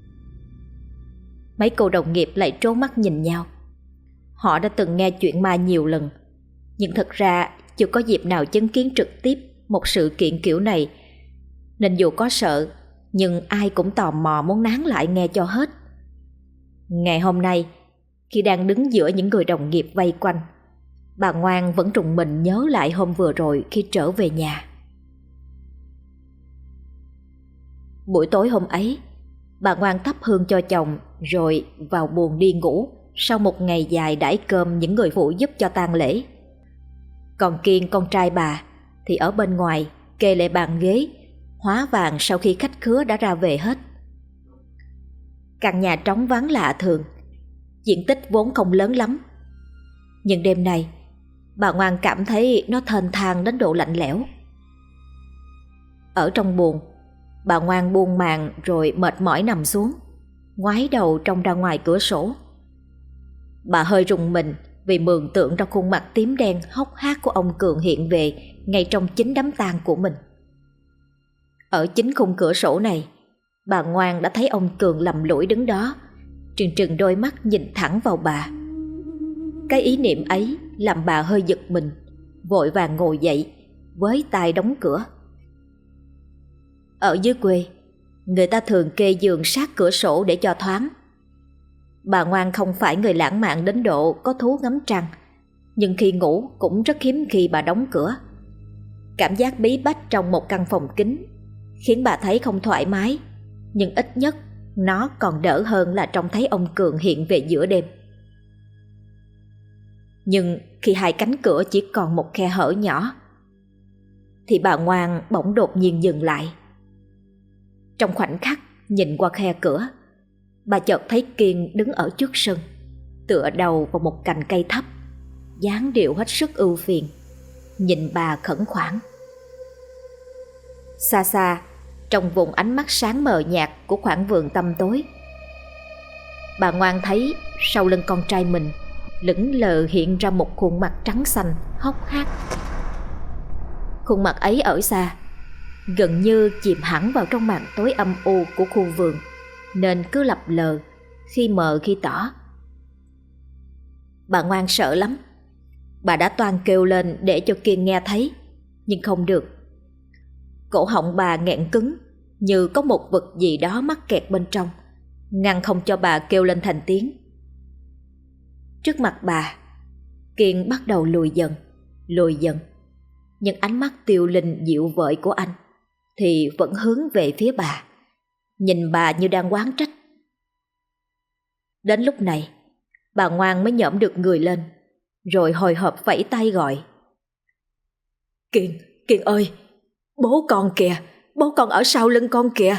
Mấy cô đồng nghiệp lại trố mắt nhìn nhau. Họ đã từng nghe chuyện ma nhiều lần, nhưng thật ra chưa có dịp nào chứng kiến trực tiếp một sự kiện kiểu này, nên dù có sợ, nhưng ai cũng tò mò muốn nán lại nghe cho hết. Ngày hôm nay, khi đang đứng giữa những người đồng nghiệp vây quanh, bà Ngoan vẫn rùng mình nhớ lại hôm vừa rồi khi trở về nhà. Buổi tối hôm ấy, bà Ngoan thắp hương cho chồng rồi vào buồng đi ngủ sau một ngày dài đãi cơm những người phụ giúp cho tang lễ. Còn Kiên con trai bà thì ở bên ngoài kê lại bàn ghế, hóa vàng sau khi khách khứa đã ra về hết. Căn nhà trống vắng lạ thường, diện tích vốn không lớn lắm, nhưng đêm nay bà Ngoan cảm thấy nó thênh thang đến độ lạnh lẽo. Ở trong buồng, bà Ngoan buông màn rồi mệt mỏi nằm xuống, ngoái đầu trông ra ngoài cửa sổ. Bà hơi rùng mình vì mường tượng ra khuôn mặt tím đen hốc hác của ông Cường hiện về ngay trong chính đám tang của mình. Ở chính khung cửa sổ này, bà Ngoan đã thấy ông Cường lầm lũi đứng đó, trừng trừng đôi mắt nhìn thẳng vào bà. Cái ý niệm ấy làm bà hơi giật mình, vội vàng ngồi dậy, với tay đóng cửa. Ở dưới quê, người ta thường kê giường sát cửa sổ để cho thoáng. Bà Ngoan không phải người lãng mạn đến độ có thú ngắm trăng, nhưng khi ngủ cũng rất hiếm khi bà đóng cửa. Cảm giác bí bách trong một căn phòng kín khiến bà thấy không thoải mái, nhưng ít nhất nó còn đỡ hơn là trông thấy ông Cường hiện về giữa đêm. Nhưng khi hai cánh cửa chỉ còn một khe hở nhỏ, thì bà Ngoan bỗng đột nhiên dừng lại. Trong khoảnh khắc nhìn qua khe cửa, bà chợt thấy Kiên đứng ở trước sân, tựa đầu vào một cành cây thấp, dáng điệu hết sức ưu phiền, nhìn bà khẩn khoản. Xa xa, trong vùng ánh mắt sáng mờ nhạt của khoảng vườn tăm tối, bà Ngoan thấy sau lưng con trai mình lững lờ hiện ra một khuôn mặt trắng xanh hốc hác. Khuôn mặt ấy ở xa gần như chìm hẳn vào trong màn tối âm u của khu vườn, nên cứ lập lờ, khi mờ khi tỏ. Bà ngoan sợ lắm. Bà đã toan kêu lên để cho Kiên nghe thấy, nhưng không được. Cổ họng bà nghẹn cứng, như có một vật gì đó mắc kẹt bên trong, ngăn không cho bà kêu lên thành tiếng. Trước mặt bà, Kiên bắt đầu lùi dần, nhưng ánh mắt tiêu linh dịu vợi của anh thì vẫn hướng về phía bà, nhìn bà như đang oán trách. Đến lúc này, bà ngoan mới nhõm được người lên, rồi hồi hộp vẫy tay gọi. Kiên ơi, bố con kìa, bố con ở sau lưng con kìa.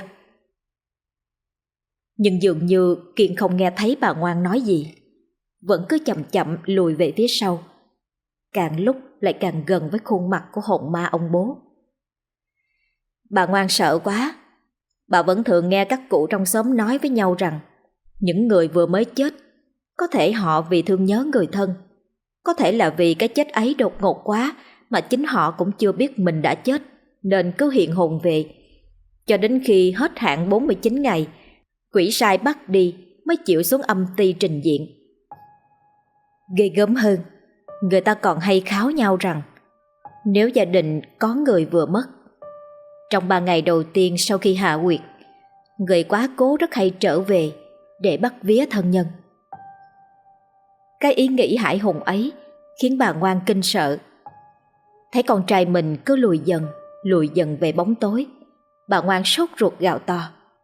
Nhưng dường như Kiên không nghe thấy bà ngoan nói gì, vẫn cứ chậm chậm lùi về phía sau, càng lúc lại càng gần với khuôn mặt của hồn ma ông bố. Bà ngoan sợ quá. Bà vẫn thường nghe các cụ trong xóm nói với nhau rằng những người vừa mới chết, có thể họ vì thương nhớ người thân, có thể là vì cái chết ấy đột ngột quá mà chính họ cũng chưa biết mình đã chết, nên cứ hiện hồn về, cho đến khi hết hạn 49 ngày, quỷ sai bắt đi mới chịu xuống âm ty trình diện. Ghê gớm hơn, người ta còn hay kháo nhau rằng nếu gia đình có người vừa mất, trong 3 ngày đầu tiên sau khi hạ huyệt, người quá cố rất hay trở về để bắt vía thân nhân. Cái ý nghĩ hãi hùng ấy khiến bà ngoan kinh sợ. Thấy con trai mình cứ lùi dần về bóng tối, bà ngoan sốt ruột gào to.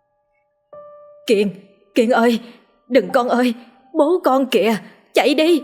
Kiên ơi, đừng con ơi, bố con kìa, chạy đi.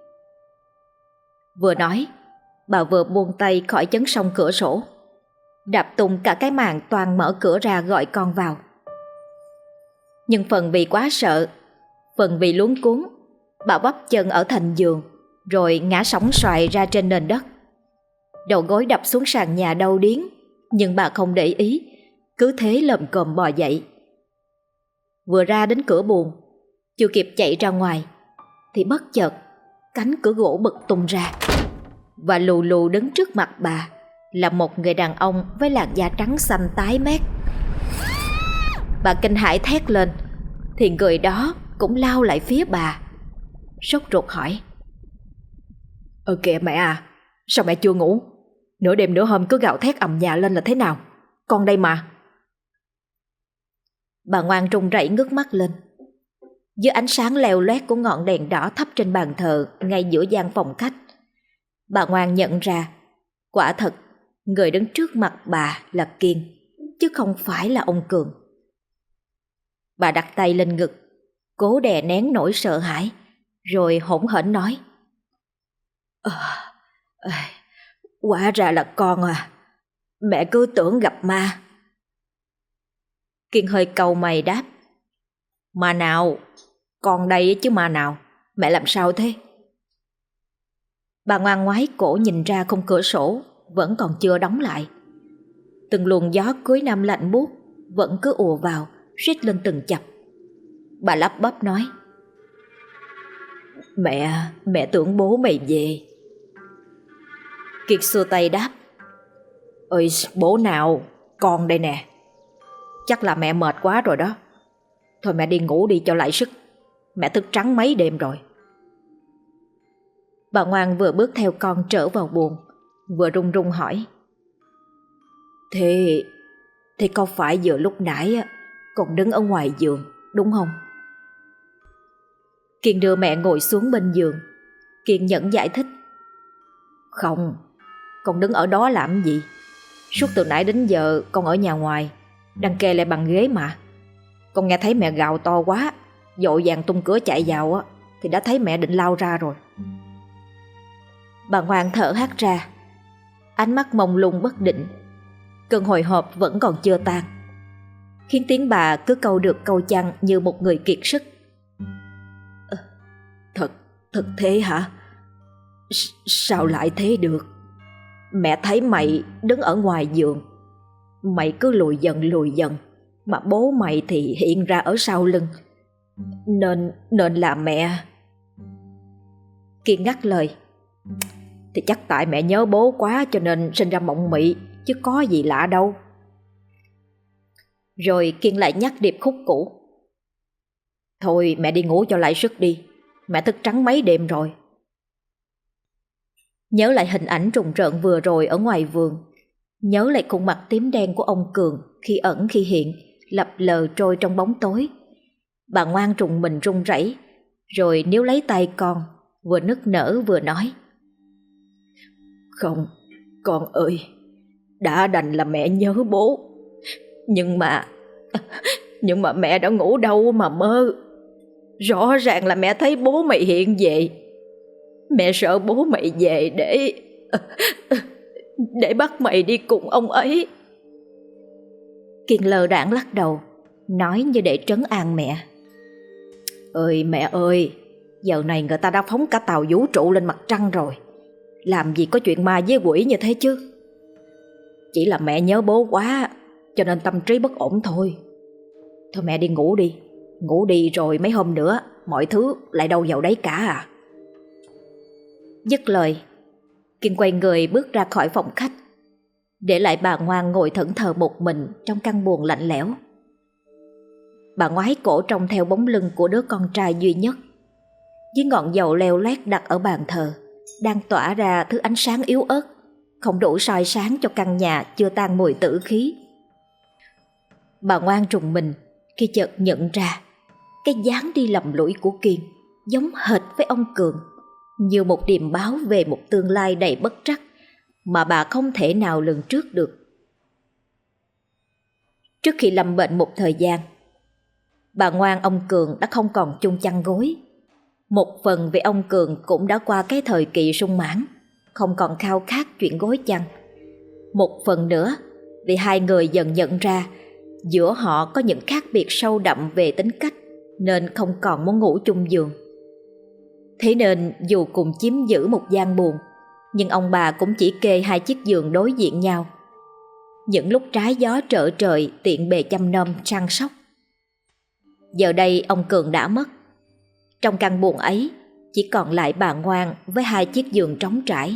Vừa nói, bà vừa buông tay khỏi chấn song cửa sổ, đạp tung cả cái màn toan mở cửa ra gọi con vào. Nhưng phần vì quá sợ, phần vì luống cuống, bà bắp chân ở thành giường, rồi ngã sóng xoài ra trên nền đất. Đầu gối đập xuống sàn nhà đau điếng, nhưng bà không để ý, cứ thế lồm cồm bò dậy. Vừa ra đến cửa buồng, chưa kịp chạy ra ngoài, thì bất chợt cánh cửa gỗ bật tung ra, và lù lù đứng trước mặt bà là một người đàn ông với làn da trắng xanh tái mét. Bà kinh hãi thét lên, thì người đó cũng lao lại phía bà, sốt ruột hỏi. Kìa mẹ à, sao mẹ chưa ngủ? Nửa đêm nửa hôm cứ gào thét ầm nhà lên là thế nào? Con đây mà. Bà ngoan run rẩy ngước mắt lên. Dưới ánh sáng leo loét của ngọn đèn đỏ thắp trên bàn thờ ngay giữa gian phòng khách, bà ngoan nhận ra quả thật người đứng trước mặt bà là Kiên, chứ không phải là ông Cường. Bà đặt tay lên ngực, cố đè nén nỗi sợ hãi, rồi hỗn hển nói. Hóa ra là con à, mẹ cứ tưởng gặp ma. Kiên hơi cau mày đáp. Ma nào? Con đây chứ ma nào? Mẹ làm sao thế? Bà ngoan ngoái cổ nhìn ra khung cửa sổ vẫn còn chưa đóng lại. Từng luồng gió cuối năm lạnh buốt vẫn cứ ùa vào, rít lên từng chập. Bà lắp bắp nói. Mẹ tưởng bố mày về. Kiệt xua tay đáp. Ơi bố nào, con đây nè. Chắc là mẹ mệt quá rồi đó. Thôi mẹ đi ngủ đi cho lại sức. Mẹ thức trắng mấy đêm rồi. Bà ngoan vừa bước theo con trở vào buồng, vừa run run hỏi. Thế có phải vừa lúc nãy con đứng ở ngoài giường đúng không? Kiên đưa mẹ ngồi xuống bên giường. Kiên nhẫn giải thích. Không, con đứng ở đó làm gì? Suốt từ nãy đến giờ con ở nhà ngoài, đang kê lại bằng ghế mà. Con nghe thấy mẹ gào to quá, vội vàng tung cửa chạy vào thì đã thấy mẹ định lao ra rồi. Bà ngoan thở hắt ra, ánh mắt mông lung bất định. Cơn hồi hộp vẫn còn chưa tan, khiến tiếng bà cứ câu được câu chăng như một người kiệt sức. Thật thế hả? Sao lại thế được? Mẹ thấy mày đứng ở ngoài giường, mày cứ lùi dần, mà bố mày thì hiện ra ở sau lưng. Nên là mẹ. Kiên ngắt lời. Thì chắc tại mẹ nhớ bố quá cho nên sinh ra mộng mị, chứ có gì lạ đâu. Rồi Kiên lại nhắc điệp khúc cũ. Thôi mẹ đi ngủ cho lại sức đi, mẹ thức trắng mấy đêm rồi. Nhớ lại hình ảnh rùng rợn vừa rồi ở ngoài vườn, nhớ lại khuôn mặt tím đen của ông Cường khi ẩn khi hiện, lập lờ trôi trong bóng tối. Bà ngoan rùng mình run rẩy, rồi níu lấy tay con, vừa nức nở vừa nói. Không, con ơi, đã đành là mẹ nhớ bố, nhưng mà mẹ đã ngủ đâu mà mơ. Rõ ràng là mẹ thấy bố mày hiện về. Mẹ sợ bố mày về để bắt mày đi cùng ông ấy. Kiên lơ đãng lắc đầu, nói như để trấn an mẹ. Ơi mẹ ơi, giờ này người ta đã phóng cả tàu vũ trụ lên mặt trăng rồi, làm gì có chuyện ma với quỷ như thế chứ. Chỉ là mẹ nhớ bố quá, cho nên tâm trí bất ổn thôi. Thôi mẹ đi ngủ đi. Ngủ đi rồi mấy hôm nữa mọi thứ lại đâu vào đấy cả à. Dứt lời, Kiên quay người bước ra khỏi phòng khách, để lại bà ngoan ngồi thẫn thờ một mình trong căn buồng lạnh lẽo. Bà ngoái cổ trông theo bóng lưng của đứa con trai duy nhất. Dưới ngọn dầu leo loét đặt ở bàn thờ đang tỏa ra thứ ánh sáng yếu ớt, không đủ soi sáng cho căn nhà chưa tan mùi tử khí. Bà ngoan trùng mình khi chợt nhận ra cái dáng đi lầm lũi của Kiên giống hệt với ông Cường, như một điềm báo về một tương lai đầy bất trắc mà bà không thể nào lường trước được. Trước khi lâm bệnh một thời gian, bà ngoan ông Cường đã không còn chung chăn gối. Một phần vì ông Cường cũng đã qua cái thời kỳ sung mãn, không còn khao khát chuyện gối chăn. Một phần nữa vì hai người dần nhận ra giữa họ có những khác biệt sâu đậm về tính cách, nên không còn muốn ngủ chung giường. Thế nên dù cùng chiếm giữ một gian buồng, nhưng ông bà cũng chỉ kê hai chiếc giường đối diện nhau. Những lúc trái gió trở trời tiện bề chăm nom săn sóc. Giờ đây ông Cường đã mất. Trong căn buồng ấy chỉ còn lại bà ngoan với hai chiếc giường trống trải.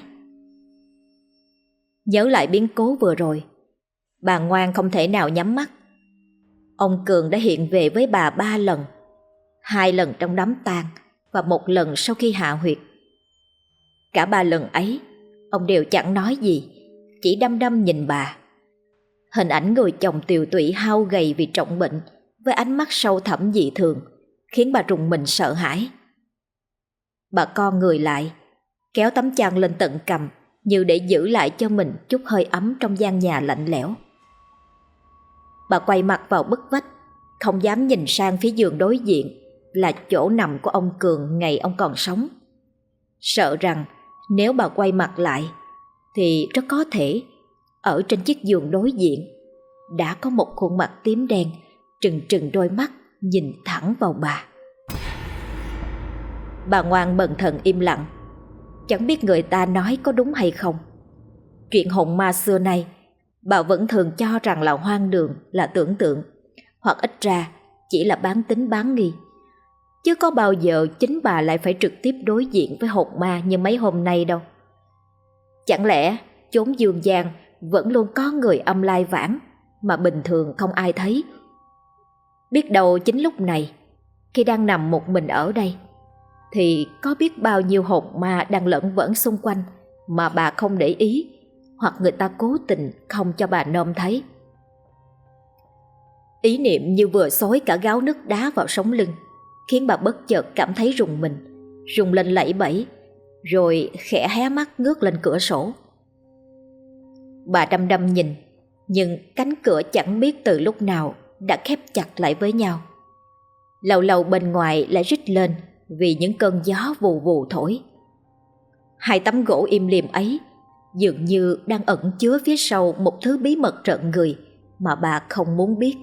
Nhớ lại biến cố vừa rồi, bà ngoan không thể nào nhắm mắt. Ông Cường đã hiện về với bà 3 lần, 2 lần trong đám tang và 1 lần sau khi hạ huyệt. Cả 3 lần ấy, ông đều chẳng nói gì, chỉ đăm đăm nhìn bà. Hình ảnh người chồng tiều tụy hao gầy vì trọng bệnh, với ánh mắt sâu thẳm dị thường, khiến bà rùng mình sợ hãi. Bà co người lại, kéo tấm chăn lên tận cằm, như để giữ lại cho mình chút hơi ấm trong gian nhà lạnh lẽo. Bà quay mặt vào bức vách, không dám nhìn sang phía giường đối diện, là chỗ nằm của ông Cường ngày ông còn sống. Sợ rằng nếu bà quay mặt lại thì rất có thể ở trên chiếc giường đối diện đã có một khuôn mặt tím đen trừng trừng đôi mắt nhìn thẳng vào bà. Bà ngoan bần thần im lặng, chẳng biết người ta nói có đúng hay không. Chuyện hồn ma xưa nay bà vẫn thường cho rằng là hoang đường, là tưởng tượng, hoặc ít ra chỉ là bán tín bán nghi. Chứ có bao giờ chính bà lại phải trực tiếp đối diện với hồn ma như mấy hôm nay đâu. Chẳng lẽ chốn dương gian vẫn luôn có người âm lai vãng mà bình thường không ai thấy? Biết đâu chính lúc này, khi đang nằm một mình ở đây, thì có biết bao nhiêu hồn ma đang lẫn vẩn xung quanh mà bà không để ý, hoặc người ta cố tình không cho bà nôm thấy. Ý niệm như vừa xối cả gáo nước đá vào sống lưng, khiến bà bất chợt cảm thấy rùng mình, rùng lên lẩy bẩy, rồi khẽ hé mắt ngước lên cửa sổ. Bà đăm đăm nhìn, nhưng cánh cửa chẳng biết từ lúc nào đã khép chặt lại với nhau. Lâu lâu bên ngoài lại rít lên vì những cơn gió vù vù thổi. Hai tấm gỗ im lìm ấy dường như đang ẩn chứa phía sau một thứ bí mật rợn người mà bà không muốn biết.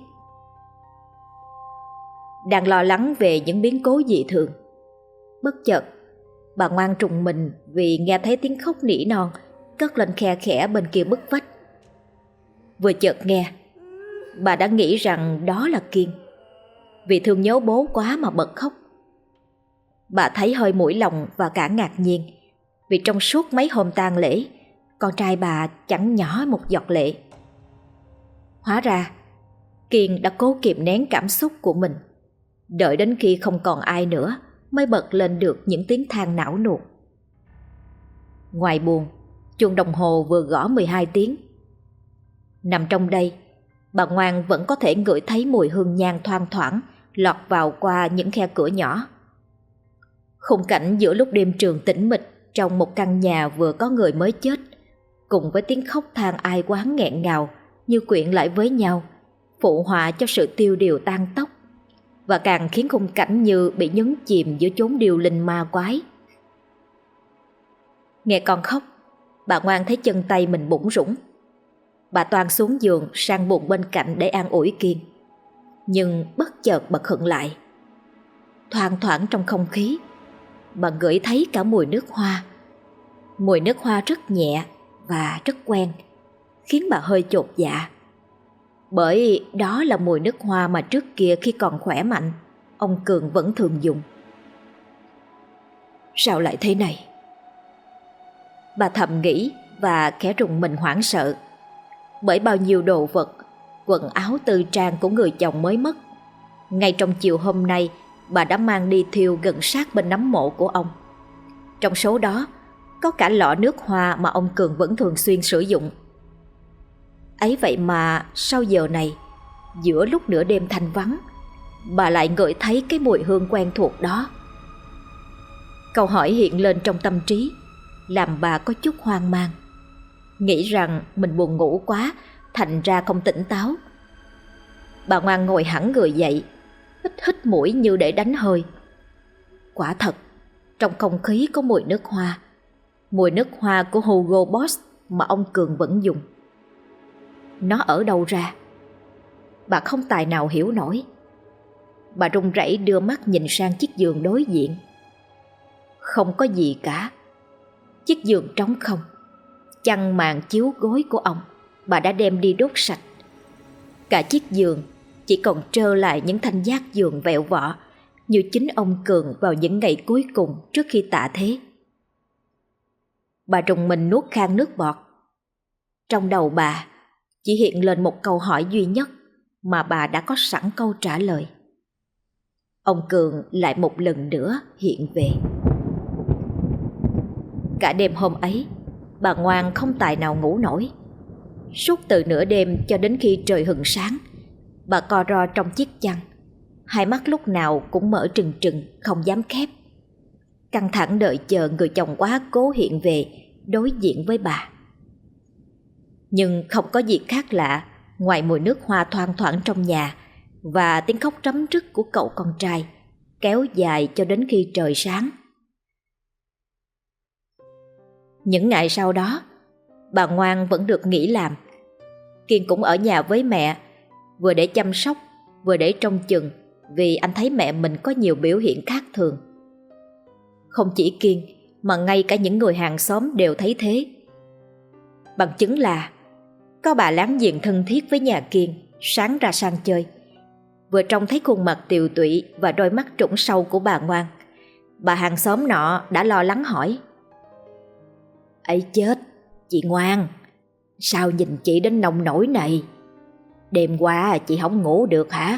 Đang lo lắng về những biến cố dị thường, bất chợt bà ngoan trùng mình vì nghe thấy tiếng khóc nỉ non cất lên khe khẽ bên kia bức vách. Vừa chợt nghe, bà đã nghĩ rằng đó là Kiên, vì thương nhớ bố quá mà bật khóc. Bà thấy hơi mũi lòng và cả ngạc nhiên, vì trong suốt mấy hôm tang lễ, con trai bà chẳng nhỏ một giọt lệ. Hóa ra Kiên đã cố kìm nén cảm xúc của mình, đợi đến khi không còn ai nữa mới bật lên được những tiếng than não nuột. Ngoài buồng, chuông đồng hồ vừa gõ 12 tiếng. Nằm trong đây, bà Ngoan vẫn có thể ngửi thấy mùi hương nhang thoang thoảng lọt vào qua những khe cửa nhỏ. Khung cảnh giữa lúc đêm trường tĩnh mịch trong một căn nhà vừa có người mới chết, cùng với tiếng khóc than ai oán nghẹn ngào như quyện lại với nhau, phụ họa cho sự tiêu điều tan tóc, và càng khiến khung cảnh như bị nhấn chìm giữa chốn điêu linh ma quái. Nghe con khóc, bà Ngoan thấy chân tay mình bủn rủn. Bà toan xuống giường sang buồng bên cạnh để an ủi Kiên, nhưng bất chợt bật khựng lại. Thoang thoảng trong không khí, bà ngửi thấy cả mùi nước hoa. Mùi nước hoa rất nhẹ và rất quen, khiến bà hơi chột dạ. Bởi đó là mùi nước hoa mà trước kia khi còn khỏe mạnh, ông Cường vẫn thường dùng. Sao lại thế này? Bà thầm nghĩ và khẽ rùng mình hoảng sợ, bởi bao nhiêu đồ vật, quần áo tư trang của người chồng mới mất, ngay trong chiều hôm nay bà đã mang đi thiêu gần sát bên nấm mộ của ông. Trong số đó có cả lọ nước hoa mà ông Cường vẫn thường xuyên sử dụng. Ấy vậy mà sau giờ này, giữa lúc nửa đêm thanh vắng, bà lại ngửi thấy cái mùi hương quen thuộc đó. Câu hỏi hiện lên trong tâm trí, làm bà có chút hoang mang, nghĩ rằng mình buồn ngủ quá, thành ra không tỉnh táo. Bà Ngoan ngồi hẳn người dậy, hít mũi như để đánh hơi. Quả thật, trong không khí có mùi nước hoa của Hugo Boss mà ông Cường vẫn dùng. Nó ở đâu ra? Bà không tài nào hiểu nổi. Bà run rẩy đưa mắt nhìn sang chiếc giường đối diện. Không có gì cả. Chiếc giường trống không. Chăn màn chiếu gối của ông bà đã đem đi đốt sạch. Cả chiếc giường chỉ còn trơ lại những thanh giác giường vẹo vọ, như chính ông Cường vào những ngày cuối cùng trước khi tạ thế. Bà rùng mình nuốt khan nước bọt. Trong đầu bà chỉ hiện lên một câu hỏi duy nhất mà bà đã có sẵn câu trả lời. Ông Cường lại một lần nữa hiện về. Cả đêm hôm ấy, bà Ngoan không tài nào ngủ nổi. Suốt từ nửa đêm cho đến khi trời hừng sáng, bà co ro trong chiếc chăn, hai mắt lúc nào cũng mở trừng trừng, không dám khép, căng thẳng đợi chờ người chồng quá cố hiện về đối diện với bà. Nhưng không có gì khác lạ ngoài mùi nước hoa thoang thoảng trong nhà và tiếng khóc rấm rứt của cậu con trai kéo dài cho đến khi trời sáng. Những ngày sau đó, bà Ngoan vẫn được nghỉ làm. Kiên cũng ở nhà với mẹ, vừa để chăm sóc, vừa để trông chừng, vì anh thấy mẹ mình có nhiều biểu hiện khác thường. Không chỉ Kiên, mà ngay cả những người hàng xóm đều thấy thế. Bằng chứng là có bà láng giềng thân thiết với nhà Kiên sáng ra sang chơi, vừa trông thấy khuôn mặt tiều tụy và đôi mắt trũng sâu của bà Ngoan, bà hàng xóm nọ đã lo lắng hỏi: "Ấy chết, chị Ngoan, sao nhìn chị đến nông nổi này? Đêm qua chị không ngủ được hả?"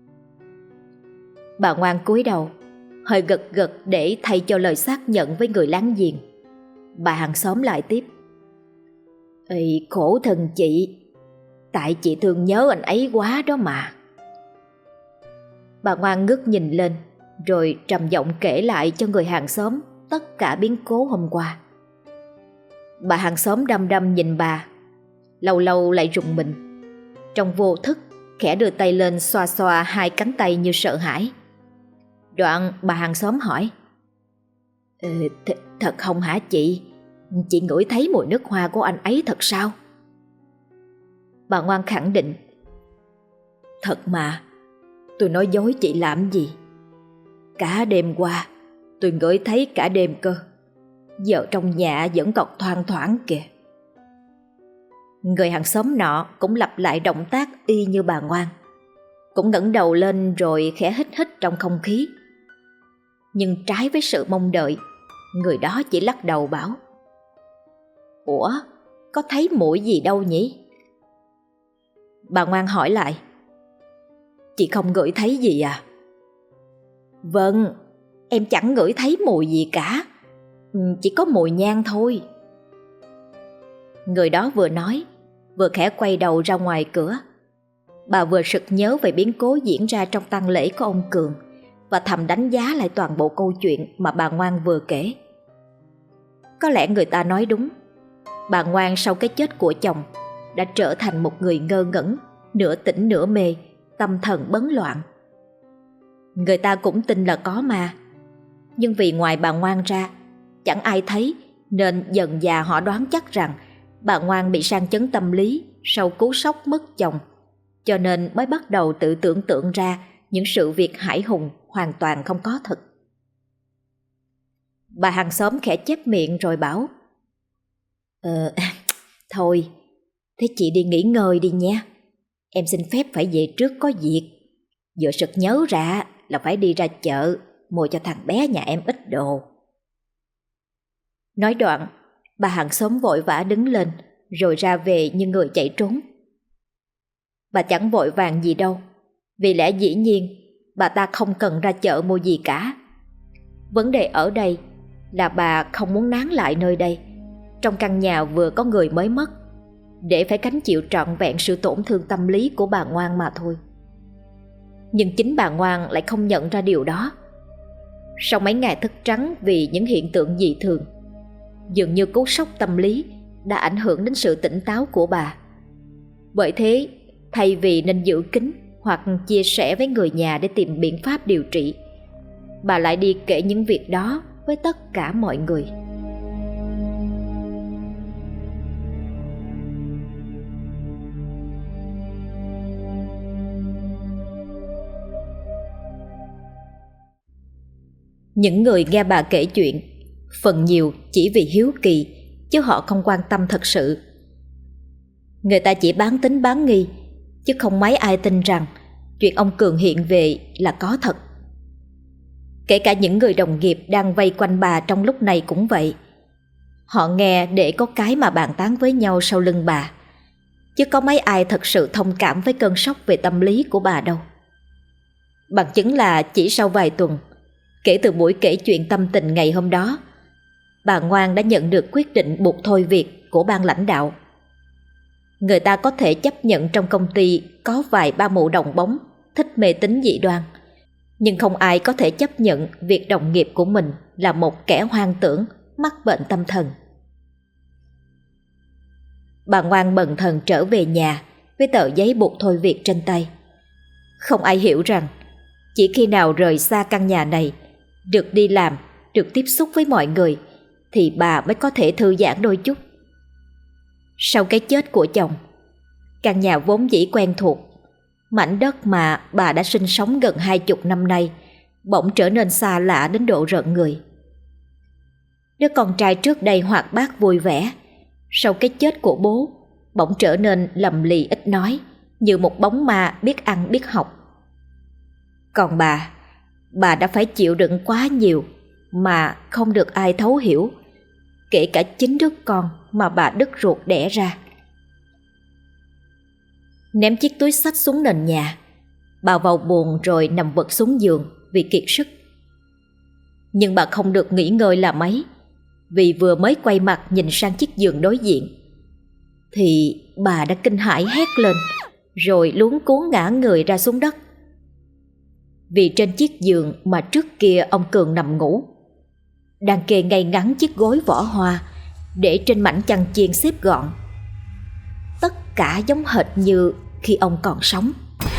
Bà Ngoan cúi đầu, hơi gật gật để thay cho lời xác nhận với người láng giềng. Bà hàng xóm lại tiếp: "Ê, khổ thân chị, tại chị thương nhớ anh ấy quá đó mà." Bà Ngoan ngước nhìn lên, rồi trầm giọng kể lại cho người hàng xóm tất cả biến cố hôm qua. Bà hàng xóm đăm đăm nhìn bà, lâu lâu lại rùng mình. Trong vô thức khẽ đưa tay lên xoa xoa hai cánh tay như sợ hãi. Đoạn bà hàng xóm hỏi: Thật không hả chị? Chị ngửi thấy mùi nước hoa của anh ấy thật sao?" Bà Ngoan khẳng định: "Thật mà, tôi nói dối chị làm gì? Cả đêm qua tôi ngửi thấy cả đêm cơ. Giờ trong nhà vẫn còn thoang thoảng kìa." Người hàng xóm nọ cũng lặp lại động tác y như bà Ngoan, cũng ngẩng đầu lên rồi khẽ hít hít trong không khí. Nhưng trái với sự mong đợi, người đó chỉ lắc đầu bảo: "Ủa, có thấy mùi gì đâu nhỉ?" Bà Ngoan hỏi lại: chị không ngửi thấy gì à? Vâng, em chẳng ngửi thấy mùi gì cả, chỉ có mùi nhang thôi. Người đó vừa nói, vừa khẽ quay đầu ra ngoài cửa. Bà vừa sực nhớ về biến cố diễn ra trong tang lễ của ông Cường và thầm đánh giá lại toàn bộ câu chuyện mà bà Ngoan vừa kể. Có lẽ người ta nói đúng, bà Ngoan sau cái chết của chồng đã trở thành một người ngơ ngẩn, nửa tỉnh nửa mê, tâm thần bấn loạn. Người ta cũng tin là có ma, nhưng vì ngoài bà Ngoan ra chẳng ai thấy, nên dần dà họ đoán chắc rằng bà Ngoan bị sang chấn tâm lý sau cú sốc mất chồng, cho nên mới bắt đầu tự tưởng tượng ra những sự việc hãi hùng hoàn toàn không có thật. Bà hàng xóm khẽ chép miệng rồi bảo: Thôi, thế chị đi nghỉ ngơi đi nha. Em xin phép phải về trước có việc. Vừa sực nhớ ra là phải đi ra chợ mua cho thằng bé nhà em ít đồ. Nói đoạn, bà hàng xóm vội vã đứng lên rồi ra về như người chạy trốn. Bà chẳng vội vàng gì đâu, vì lẽ dĩ nhiên bà ta không cần ra chợ mua gì cả. Vấn đề ở đây là bà không muốn nán lại nơi đây, trong căn nhà vừa có người mới mất, để phải gánh chịu trọn vẹn sự tổn thương tâm lý của bà Ngoan mà thôi. Nhưng chính bà Ngoan lại không nhận ra điều đó. Sau mấy ngày thức trắng vì những hiện tượng dị thường, dường như cú sốc tâm lý đã ảnh hưởng đến sự tỉnh táo của bà. Bởi thế, thay vì nên giữ kín hoặc chia sẻ với người nhà để tìm biện pháp điều trị, bà lại đi kể những việc đó với tất cả mọi người. Những người nghe bà kể chuyện, phần nhiều chỉ vì hiếu kỳ, chứ họ không quan tâm thật sự. Người ta chỉ bán tín bán nghi, chứ không mấy ai tin rằng chuyện ông Cường hiện về là có thật. Kể cả những người đồng nghiệp đang vây quanh bà trong lúc này cũng vậy. Họ nghe để có cái mà bàn tán với nhau sau lưng bà, chứ có mấy ai thật sự thông cảm với cơn sốc về tâm lý của bà đâu. Bằng chứng là chỉ sau vài tuần kể từ buổi kể chuyện tâm tình ngày hôm đó, bà Ngoan đã nhận được quyết định buộc thôi việc của ban lãnh đạo. Người ta có thể chấp nhận trong công ty có vài ba mụ đồng bóng thích mê tín dị đoan, nhưng không ai có thể chấp nhận việc đồng nghiệp của mình là một kẻ hoang tưởng, mắc bệnh tâm thần. Bà Ngoan bần thần trở về nhà với tờ giấy buộc thôi việc trên tay. Không ai hiểu rằng chỉ khi nào rời xa căn nhà này, được đi làm, được tiếp xúc với mọi người, thì bà mới có thể thư giãn đôi chút. Sau cái chết của chồng, căn nhà vốn dĩ quen thuộc, mảnh đất mà bà đã sinh sống gần 20 năm nay, bỗng trở nên xa lạ đến độ rợn người. Đứa con trai trước đây hoạt bát vui vẻ, sau cái chết của bố, bỗng trở nên lầm lì ít nói, như một bóng ma biết ăn biết học. Còn bà đã phải chịu đựng quá nhiều mà không được ai thấu hiểu, kể cả chính đứa con mà bà đứt ruột đẻ ra. Ném chiếc túi xách xuống nền nhà, bà vào buồng rồi nằm vật xuống giường vì kiệt sức. Nhưng bà không được nghỉ ngơi là mấy, vì vừa mới quay mặt nhìn sang chiếc giường đối diện thì bà đã kinh hãi hét lên, rồi luống cuống ngã người ra xuống đất. Vì trên chiếc giường mà trước kia ông Cường nằm ngủ, đang kê ngay ngắn chiếc gối vỏ hoa để trên mảnh chăn chiên xếp gọn. Tất cả giống hệt như khi ông còn sống.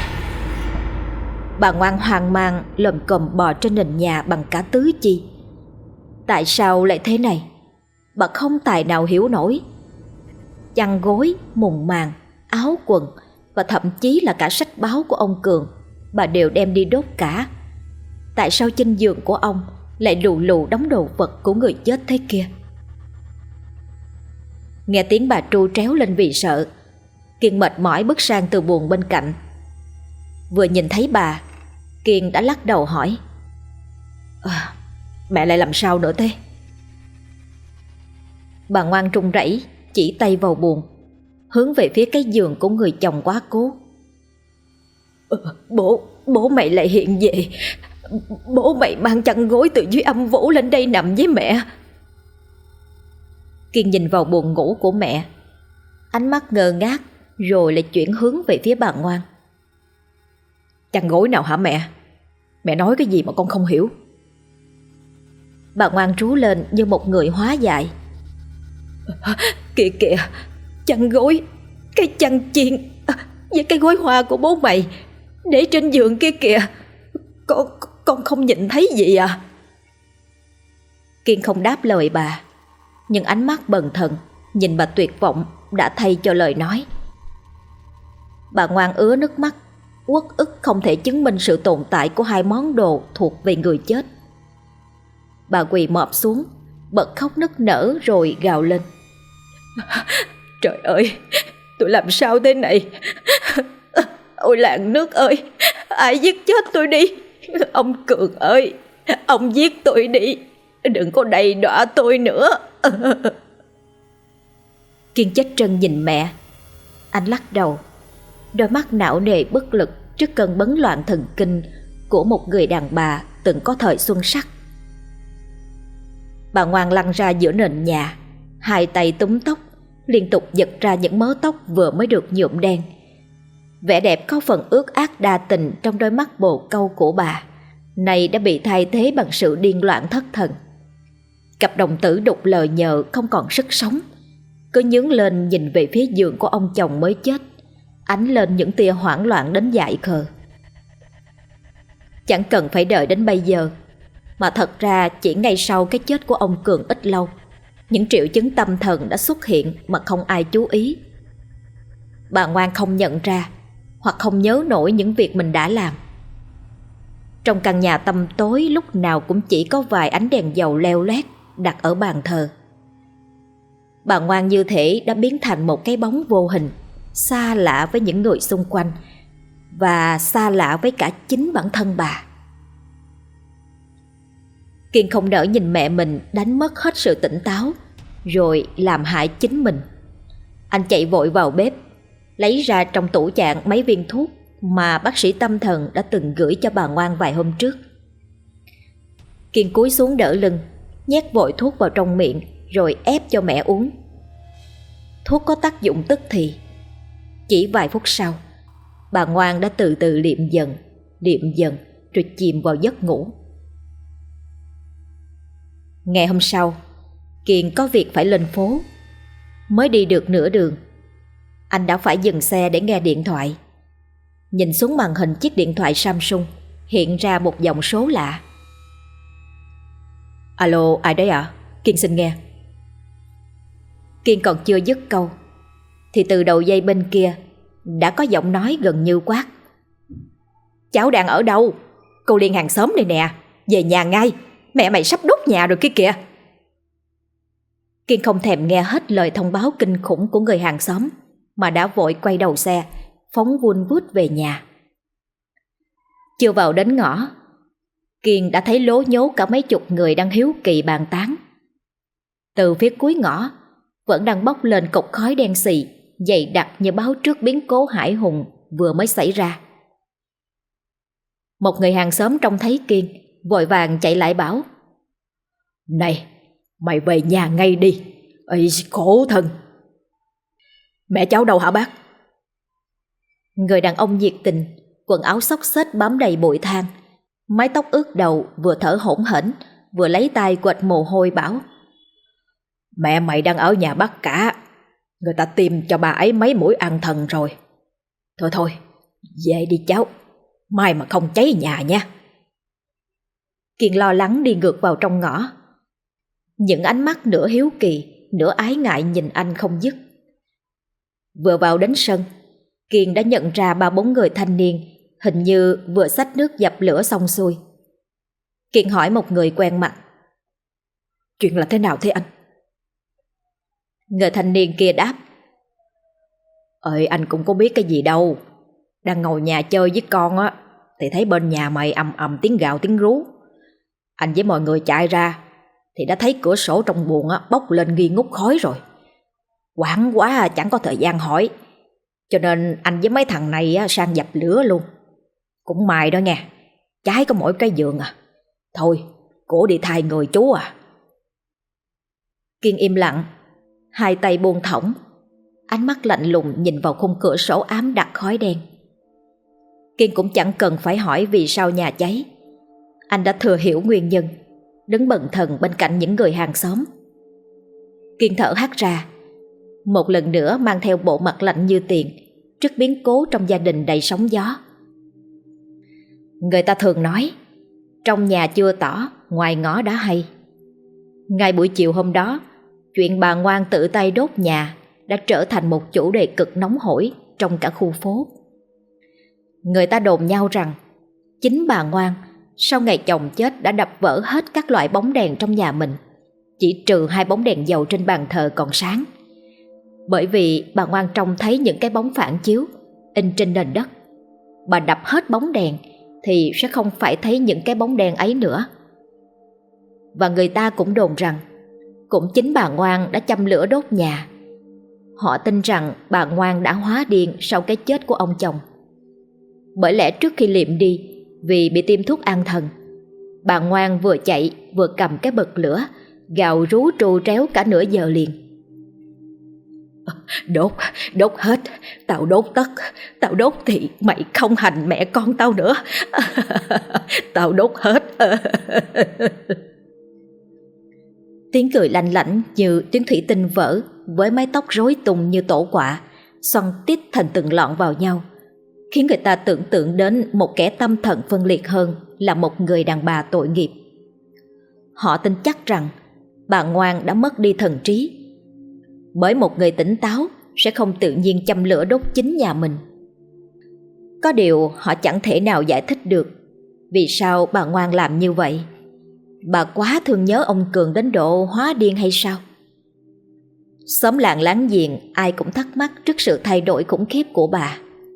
Bà Ngoan hoang mang lồm cồm bò trên nền nhà bằng cả tứ chi. Tại sao lại thế này? Bà không tài nào hiểu nổi. Chăn gối, mùng màn, áo quần và thậm chí là cả sách báo của ông Cường bà đều đem đi đốt cả. Tại sao trên giường của ông lại lù lù đống đồ vật của người chết thế kia? Nghe tiếng bà tru tréo lên vì sợ, Kiên mệt mỏi bước sang từ buồng bên cạnh. Vừa nhìn thấy bà, Kiên đã lắc đầu hỏi: Mẹ lại làm sao nữa thế? Bà Ngoan run rẩy chỉ tay vào buồng, hướng về phía cái giường của người chồng quá cố. bố mày lại hiện về. Bố mày mang chăn gối từ dưới âm phủ lên đây nằm với mẹ. Kiên nhìn vào buồng ngủ của mẹ, ánh mắt ngơ ngác, rồi lại chuyển hướng về phía bà Ngoan. Chăn gối nào hả mẹ? Mẹ nói cái gì mà con không hiểu? Bà Ngoan trú lên như một người hóa dại. Kìa kìa, chăn gối, cái chăn chiên với cái gối hoa của bố mày để trên giường kia kìa. Con không nhìn thấy gì à? Kiên không đáp lời bà, nhưng ánh mắt bần thần nhìn bà tuyệt vọng đã thay cho lời nói. Bà Ngoan ứa nước mắt, uất ức không thể chứng minh sự tồn tại của hai món đồ thuộc về người chết. Bà quỳ mọp xuống, bật khóc nức nở rồi gào lên. Trời ơi, tôi làm sao thế này? Ôi làng nước ơi, ai giết chết tôi đi. Ông Cường ơi, ông giết tôi đi, đừng có đầy đọa tôi nữa. Kiên chết trân nhìn mẹ. Anh lắc đầu, đôi mắt não nề bất lực trước cơn bấn loạn thần kinh của một người đàn bà từng có thời xuân sắc. Bà Ngoan lăn ra giữa nền nhà, hai tay túm tóc, liên tục giật ra những mớ tóc vừa mới được nhuộm đen. Vẻ đẹp có phần ướt át đa tình trong đôi mắt bồ câu của bà này đã bị thay thế bằng sự điên loạn thất thần. Cặp đồng tử đục lờ nhờ không còn sức sống, cứ nhướng lên nhìn về phía giường của ông chồng mới chết, ánh lên những tia hoảng loạn đến dại khờ. Chẳng cần phải đợi đến bây giờ, mà thật ra chỉ ngay sau cái chết của ông Cường ít lâu, những triệu chứng tâm thần đã xuất hiện mà không ai chú ý. Bà Ngoan không nhận ra hoặc không nhớ nổi những việc mình đã làm. Trong căn nhà tăm tối lúc nào cũng chỉ có vài ánh đèn dầu leo lét đặt ở bàn thờ. Bà Ngoan như thể đã biến thành một cái bóng vô hình, xa lạ với những người xung quanh và xa lạ với cả chính bản thân bà. Kiên không nỡ nhìn mẹ mình đánh mất hết sự tỉnh táo rồi làm hại chính mình. Anh chạy vội vào bếp, lấy ra trong tủ chạn mấy viên thuốc mà bác sĩ tâm thần đã từng gửi cho bà Ngoan vài hôm trước. Kiên cúi xuống đỡ lưng, nhét vội thuốc vào trong miệng rồi ép cho mẹ uống. Thuốc có tác dụng tức thì. Chỉ vài phút sau, bà Ngoan đã từ từ liệm dần rồi chìm vào giấc ngủ. Ngày hôm sau, Kiên có việc phải lên phố. Mới đi được nửa đường, anh đã phải dừng xe để nghe điện thoại. Nhìn xuống màn hình chiếc điện thoại Samsung, hiện ra một dòng số lạ. Alo, ai đấy ạ? Kiên xin nghe. Kiên còn chưa dứt câu thì từ đầu dây bên kia đã có giọng nói gần như quát. Cháu đang ở đâu? Cô Liên hàng xóm này nè, về nhà ngay, mẹ mày sắp đốt nhà rồi kia kìa. Kiên không thèm nghe hết lời thông báo kinh khủng của người hàng xóm mà đã vội quay đầu xe, phóng vun vút về nhà. Chưa vào đến ngõ, Kiên đã thấy lố nhố cả mấy chục người đang hiếu kỳ bàn tán. Từ phía cuối ngõ vẫn đang bốc lên cột khói đen xì, dày đặc như báo trước biến cố hãi hùng vừa mới xảy ra. Một người hàng xóm trông thấy Kiên, vội vàng chạy lại bảo: Này, mày về nhà ngay đi. Ây, khổ thân. Mẹ cháu đâu hả bác? Người đàn ông nhiệt tình, quần áo xốc xếch bám đầy bụi than, mái tóc ướt đầu, vừa thở hổn hển vừa lấy tay quệt mồ hôi bảo: Mẹ mày đang ở nhà bác cả, người ta tiêm cho bà ấy mấy mũi an thần rồi. Thôi, về đi cháu, mai mà không cháy nhà nha. Kiên lo lắng đi ngược vào trong ngõ. Những ánh mắt nửa hiếu kỳ, nửa ái ngại nhìn anh không dứt. Vừa vào đến sân, Kiên đã nhận ra 3-4 người thanh niên, hình như vừa xách nước dập lửa xong xuôi. Kiên hỏi một người quen mặt: Chuyện là thế nào thế anh? Người thanh niên kia đáp: Ơi, anh cũng có biết cái gì đâu. Đang ngồi nhà chơi với con á, thì thấy bên nhà mày ầm ầm tiếng gào tiếng rú. Anh với mọi người chạy ra thì đã thấy cửa sổ trong buồng á bốc lên nghi ngút khói rồi. Hoảng quá chẳng có thời gian hỏi, cho nên anh với mấy thằng này á sang dập lửa luôn. Cũng may đó nha, trái có mỗi cái giường à. Thôi, cổ đi thay người chú à. Kiên im lặng, hai tay buông thõng, ánh mắt lạnh lùng nhìn vào khung cửa sổ ám đặc khói đen. Kiên cũng chẳng cần phải hỏi vì sao nhà cháy. Anh đã thừa hiểu nguyên nhân, đứng bần thần bên cạnh những người hàng xóm. Kiên thở hắt ra, một lần nữa mang theo bộ mặt lạnh như tiền trước biến cố trong gia đình đầy sóng gió. Người ta thường nói, trong nhà chưa tỏ, ngoài ngõ đã hay. Ngay buổi chiều hôm đó, chuyện bà Ngoan tự tay đốt nhà đã trở thành một chủ đề cực nóng hổi trong cả khu phố. Người ta đồn nhau rằng chính bà Ngoan sau ngày chồng chết đã đập vỡ hết các loại bóng đèn trong nhà mình, chỉ trừ 2 bóng đèn dầu trên bàn thờ còn sáng. Bởi vì bà Ngoan trông thấy những cái bóng phản chiếu in trên nền đất. Bà đập hết bóng đèn thì sẽ không phải thấy những cái bóng đèn ấy nữa. Và người ta cũng đồn rằng cũng chính bà Ngoan đã châm lửa đốt nhà. Họ tin rằng bà Ngoan đã hóa điên sau cái chết của ông chồng. Bởi lẽ trước khi liệm đi, vì bị tiêm thuốc an thần, bà Ngoan vừa chạy vừa cầm cái bật lửa, gào rú trù tréo cả nửa giờ liền. Đốt hết, tao đốt tất, tao đốt thì mày không hành mẹ con tao nữa. Tao đốt hết. Tiếng cười lanh lảnh như tiếng thủy tinh vỡ, với mái tóc rối tung như tổ quạ, xoăn tít thành từng lọn vào nhau, khiến người ta tưởng tượng đến một kẻ tâm thần phân liệt hơn là một người đàn bà tội nghiệp. Họ tin chắc rằng bà Ngoan đã mất đi thần trí, bởi một người tỉnh táo sẽ không tự nhiên châm lửa đốt chính nhà mình. Có điều họ chẳng thể nào giải thích được vì sao bà Ngoan làm như vậy. Bà quá thương nhớ ông Cường đến độ hóa điên hay sao? Xóm làng láng giềng ai cũng thắc mắc trước sự thay đổi khủng khiếp của bà.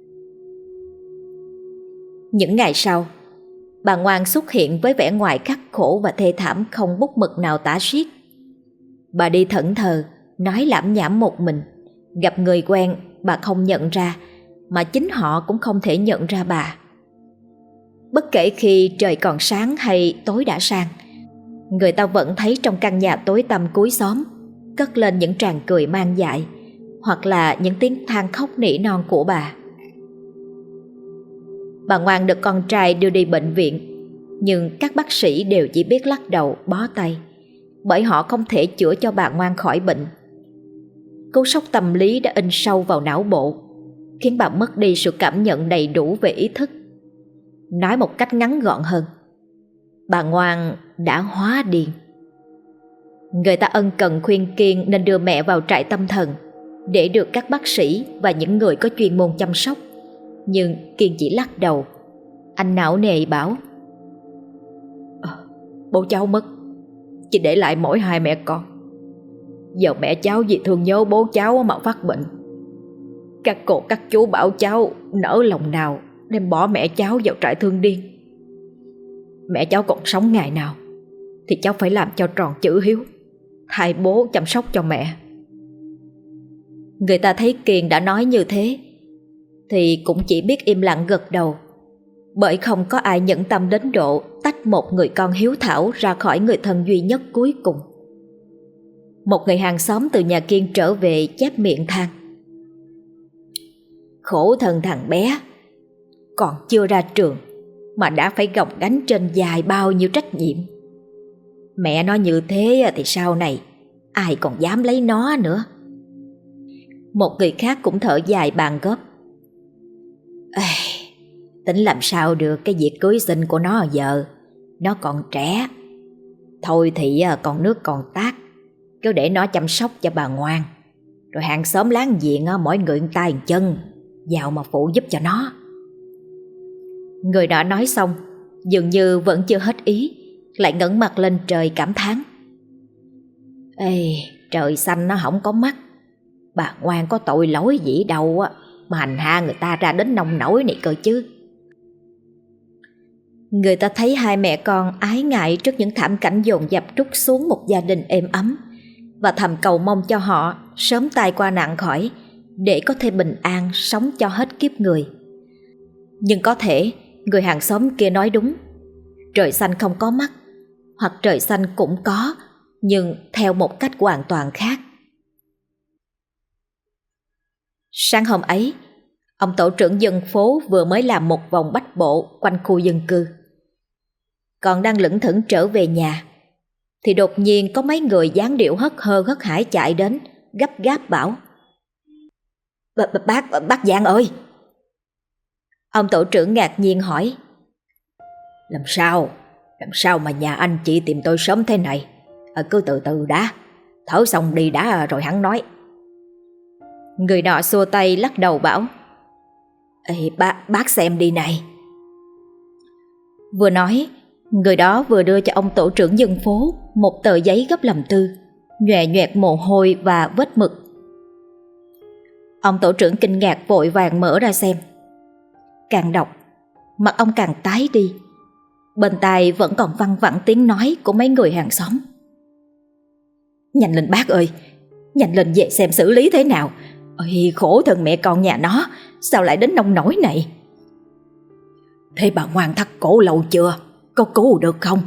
Những ngày sau, bà Ngoan xuất hiện với vẻ ngoài khắc khổ và thê thảm không bút mực nào tả xiết. Bà đi thẫn thờ, nói lảm nhảm một mình. Gặp người quen bà không nhận ra, mà chính họ cũng không thể nhận ra bà. Bất kể khi trời còn sáng hay tối đã sang, người ta vẫn thấy trong căn nhà tối tăm cuối xóm cất lên những tràng cười man dại, hoặc là những tiếng than khóc nỉ non của bà. Bà Ngoan được con trai đưa đi bệnh viện, nhưng các bác sĩ đều chỉ biết lắc đầu bó tay, bởi họ không thể chữa cho bà Ngoan khỏi bệnh. Cú sốc tâm lý đã in sâu vào não bộ, khiến bà mất đi sự cảm nhận đầy đủ về ý thức. Nói một cách ngắn gọn hơn, bà Ngoan đã hóa điên. Người ta ân cần khuyên Kiên nên đưa mẹ vào trại tâm thần để được các bác sĩ và những người có chuyên môn chăm sóc, nhưng Kiên chỉ lắc đầu. Anh não nề bảo: Bố cháu mất, chỉ để lại mỗi 2 mẹ con. Giờ mẹ cháu vì thương nhớ bố cháu mà phát bệnh. Các cô các chú bảo cháu nỡ lòng nào đem bỏ mẹ cháu vào trại thương điên. Mẹ cháu còn sống ngày nào thì cháu phải làm cho tròn chữ hiếu, thay bố chăm sóc cho mẹ. Người ta thấy Kiên đã nói như thế thì cũng chỉ biết im lặng gật đầu, bởi không có ai nhẫn tâm đến độ tách một người con hiếu thảo ra khỏi người thân duy nhất cuối cùng. Một người hàng xóm từ nhà Kiên trở về chép miệng than: Khổ thân thằng bé, còn chưa ra trường mà đã phải gồng gánh trên vai bao nhiêu trách nhiệm. Mẹ nó như thế thì sau này ai còn dám lấy nó nữa. Một người khác cũng thở dài bàn góp: Tính làm sao được cái việc cưới xin của nó giờ, nó còn trẻ. Thôi thì còn nước còn tát, cứ để nó chăm sóc cho bà Ngoan, rồi hàng xóm láng giềng mỗi người tay một chân vào mà phụ giúp cho nó. Người đã nói xong dường như vẫn chưa hết ý, lại ngẩng mặt lên trời cảm thán: Trời xanh nó không có mắt, bà Ngoan có tội lỗi gì đâu mà hành hạ người ta ra đến nông nổi này cơ chứ. Người ta thấy 2 mẹ con ái ngại trước những thảm cảnh dồn dập trút xuống một gia đình êm ấm, và thầm cầu mong cho họ sớm tai qua nạn khỏi, để có thể bình an sống cho hết kiếp người. Nhưng có thể người hàng xóm kia nói đúng. Trời xanh không có mắt, hoặc trời xanh cũng có, nhưng theo một cách hoàn toàn khác. Sáng hôm ấy, ông tổ trưởng dân phố vừa mới làm một vòng bách bộ quanh khu dân cư. Còn đang lững thững trở về nhà, thì đột nhiên có mấy người dáng điệu hất hơ hất hải chạy đến, gấp gáp bảo: Bác Giang ơi! Ông tổ trưởng ngạc nhiên hỏi: Làm sao mà nhà anh chị tìm tôi sớm thế này? Cứ từ từ đã, thở xong đi đã rồi hắn nói. Người nọ xua tay lắc đầu bảo: Bác xem đi này. Vừa nói, người đó vừa đưa cho ông tổ trưởng dân phố một tờ giấy gấp làm tư, nhòe nhoẹt mồ hôi và vết mực. Ông tổ trưởng kinh ngạc vội vàng mở ra xem. Càng đọc, mặt ông càng tái đi. Bên tai vẫn còn văng vẳng tiếng nói của mấy người hàng xóm: Nhanh lên bác ơi, nhanh lên về xem xử lý thế nào. Ôi, khổ thân mẹ con nhà nó, sao lại đến nông nỗi này? Thế bà ngoan thắt cổ lâu chưa? Có cứu được không?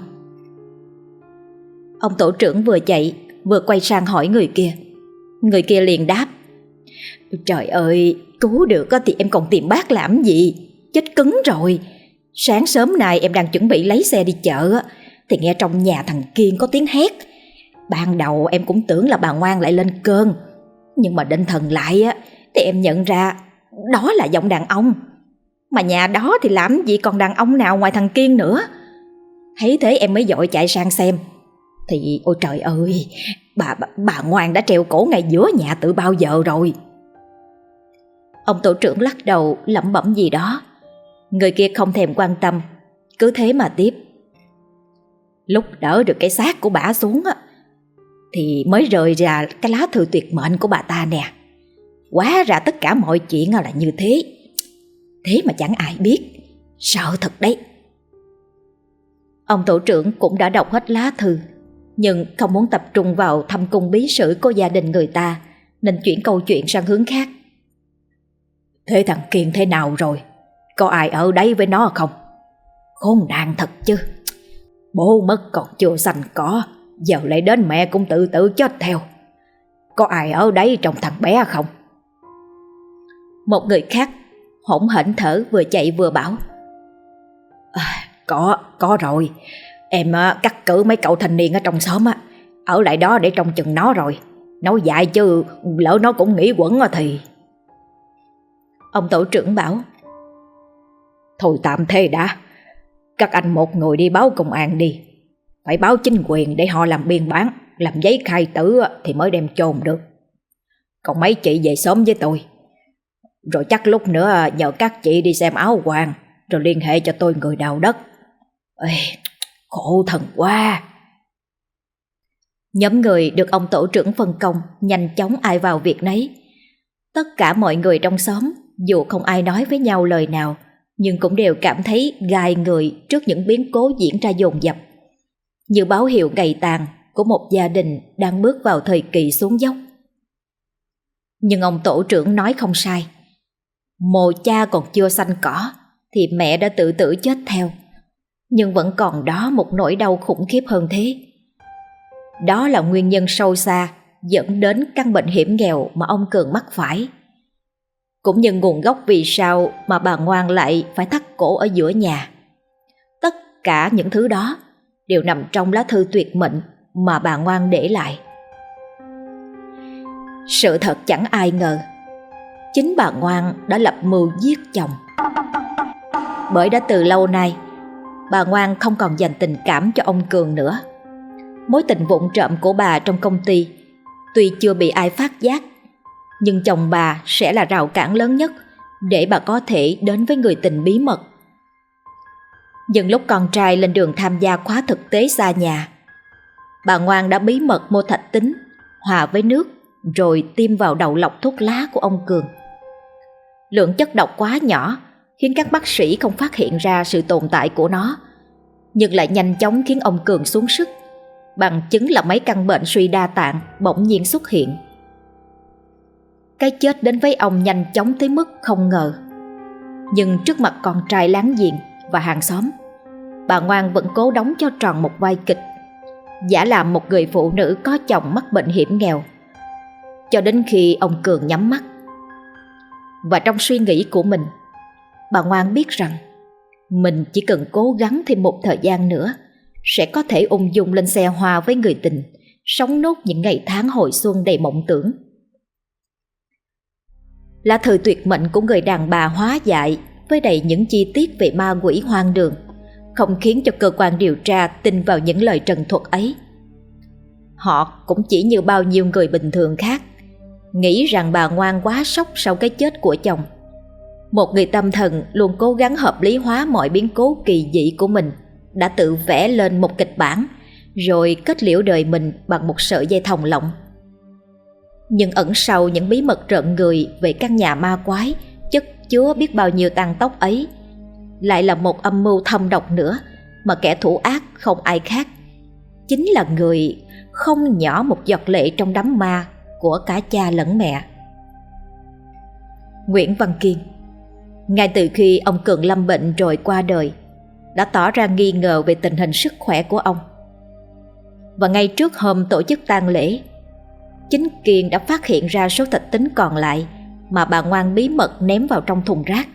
Ông tổ trưởng vừa chạy vừa quay sang hỏi người kia. Người kia liền đáp: Trời ơi, cứu được thì em còn tìm bác làm gì? Chết cứng rồi. Sáng sớm nay em đang chuẩn bị lấy xe đi chợ thì nghe trong nhà thằng Kiên có tiếng hét. Ban đầu em cũng tưởng là bà ngoan lại lên cơn, nhưng mà định thần lại thì em nhận ra đó là giọng đàn ông. Mà nhà đó thì làm gì còn đàn ông nào ngoài thằng Kiên nữa. Thấy thế em mới vội chạy sang xem. Thì ôi trời ơi, bà ngoan đã treo cổ ngay giữa nhà từ bao giờ rồi. Ông tổ trưởng lắc đầu lẩm bẩm gì đó. Người kia không thèm quan tâm, cứ thế mà tiếp: Lúc đỡ được cái xác của bà xuống thì mới rời ra cái lá thư tuyệt mệnh của bà ta nè. Hóa ra tất cả mọi chuyện là như thế. Thế mà chẳng ai biết. Sợ thật đấy. Ông tổ trưởng cũng đã đọc hết lá thư, nhưng không muốn tập trung vào thăm cung bí sử của gia đình người ta, nên chuyển câu chuyện sang hướng khác. Thế thằng Kiên thế nào rồi? Có ai ở đấy với nó không? Khốn nạn thật chứ. Bố mất còn chưa sanh cỏ, giờ lại đến mẹ cũng tự tử chết theo. Có ai ở đấy trong thằng bé không? Một người khác hỗn hển thở vừa chạy vừa bảo: Có rồi. Em cắt cử mấy cậu thanh niên ở trong xóm ở lại đó để trông chừng nó rồi. Nói dại chứ lỡ nó cũng nghỉ quẩn thì... Ông tổ trưởng bảo: Thôi tạm thế đã. Các anh một người đi báo công an đi. Phải báo chính quyền để họ làm biên bản, làm giấy khai tử thì mới đem chôn được. Còn mấy chị về sớm với tôi. Rồi chắc lúc nữa nhờ các chị đi xem áo quan, rồi liên hệ cho tôi người đào đất. Ê, khổ thần quá. Nhóm người được ông tổ trưởng phân công nhanh chóng ai vào việc nấy. Tất cả mọi người trong xóm, dù không ai nói với nhau lời nào, nhưng cũng đều cảm thấy gai người trước những biến cố diễn ra dồn dập, như báo hiệu ngày tàn của một gia đình đang bước vào thời kỳ xuống dốc. Nhưng ông tổ trưởng nói không sai. Mồ cha còn chưa xanh cỏ thì mẹ đã tự tử chết theo. Nhưng vẫn còn đó một nỗi đau khủng khiếp hơn thế. Đó là nguyên nhân sâu xa dẫn đến căn bệnh hiểm nghèo mà ông Cường mắc phải, cũng như nguồn gốc vì sao mà bà Ngoan lại phải thắt cổ ở giữa nhà. Tất cả những thứ đó đều nằm trong lá thư tuyệt mệnh mà bà Ngoan để lại. Sự thật chẳng ai ngờ, chính bà Ngoan đã lập mưu giết chồng. Bởi đã từ lâu nay, bà Ngoan không còn dành tình cảm cho ông Cường nữa. Mối tình vụng trộm của bà trong công ty tuy chưa bị ai phát giác, nhưng chồng bà sẽ là rào cản lớn nhất để bà có thể đến với người tình bí mật. Nhưng lúc con trai lên đường tham gia khóa thực tế xa nhà, bà Ngoan đã bí mật mua thạch tín hòa với nước rồi tiêm vào đầu lọc thuốc lá của ông Cường. Lượng chất độc quá nhỏ khiến các bác sĩ không phát hiện ra sự tồn tại của nó, nhưng lại nhanh chóng khiến ông Cường xuống sức, bằng chứng là mấy căn bệnh suy đa tạng bỗng nhiên xuất hiện. Cái chết đến với ông nhanh chóng tới mức không ngờ. Nhưng trước mặt con trai láng giềng, và hàng xóm, bà Ngoan vẫn cố đóng cho tròn một vai kịch, giả làm một người phụ nữ có chồng mắc bệnh hiểm nghèo, cho đến khi ông Cường nhắm mắt. Và trong suy nghĩ của mình, bà Ngoan biết rằng mình chỉ cần cố gắng thêm một thời gian nữa sẽ có thể ung dung lên xe hoa với người tình, sống nốt những ngày tháng hồi xuân đầy mộng tưởng. Lá thư tuyệt mệnh của người đàn bà hóa dại với đầy những chi tiết về ma quỷ hoang đường không khiến cho cơ quan điều tra tin vào những lời trần thuật ấy. Họ cũng chỉ như bao nhiêu người bình thường khác, nghĩ rằng bà Ngoan quá sốc sau cái chết của chồng. Một người tâm thần luôn cố gắng hợp lý hóa mọi biến cố kỳ dị của mình đã tự vẽ lên một kịch bản, rồi kết liễu đời mình bằng một sợi dây thòng lọng. Nhưng ẩn sau những bí mật rợn người về căn nhà ma quái chất chứa biết bao nhiêu tang tóc ấy lại là một âm mưu thâm độc nữa mà kẻ thủ ác không ai khác, chính là người không nhỏ một giọt lệ trong đám ma của cả cha lẫn mẹ. Nguyễn Văn Kiên, ngay từ khi ông Cường lâm bệnh rồi qua đời, đã tỏ ra nghi ngờ về tình hình sức khỏe của ông. Và ngay trước hôm tổ chức tang lễ, chính Kiên đã phát hiện ra số thịt tính còn lại mà bà Ngoan bí mật ném vào trong thùng rác.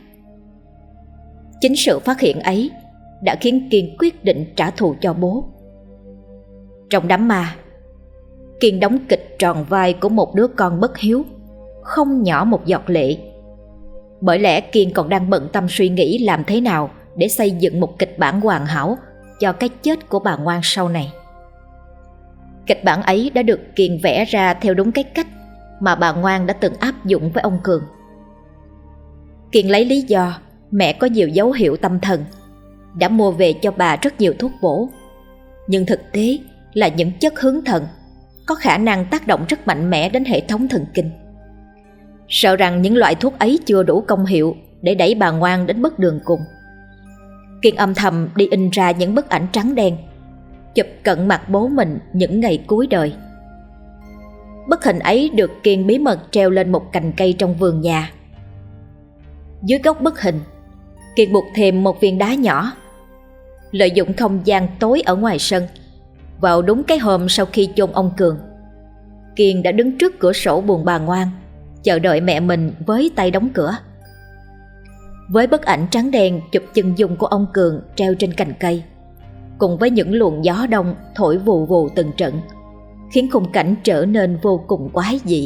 Chính sự phát hiện ấy đã khiến Kiên quyết định trả thù cho bố. Trong đám ma, Kiên đóng kịch tròn vai của một đứa con bất hiếu, không nhỏ một giọt lệ. Bởi lẽ Kiên còn đang bận tâm suy nghĩ làm thế nào để xây dựng một kịch bản hoàn hảo cho cái chết của bà Ngoan sau này. Kịch bản ấy đã được Kiên vẽ ra theo đúng cái cách mà bà Ngoan đã từng áp dụng với ông Cường. Kiên lấy lý do mẹ có nhiều dấu hiệu tâm thần, đã mua về cho bà rất nhiều thuốc bổ, nhưng thực tế là những chất hướng thần có khả năng tác động rất mạnh mẽ đến hệ thống thần kinh. Sợ rằng những loại thuốc ấy chưa đủ công hiệu để đẩy bà Ngoan đến bước đường cùng, Kiên âm thầm đi in ra những bức ảnh trắng đen chụp cận mặt bố mình những ngày cuối đời. Bức hình ấy được Kiên bí mật treo lên một cành cây trong vườn nhà. Dưới góc bức hình, Kiên buộc thêm một viên đá nhỏ. Lợi dụng không gian tối ở ngoài sân, vào đúng cái hôm sau khi chôn ông Cường, Kiên đã đứng trước cửa sổ buồng bà Ngoan, chờ đợi mẹ mình với tay đóng cửa. Với bức ảnh trắng đen chụp chân dung của ông Cường treo trên cành cây, cùng với những luồng gió đông thổi vù vù từng trận, khiến khung cảnh trở nên vô cùng quái dị.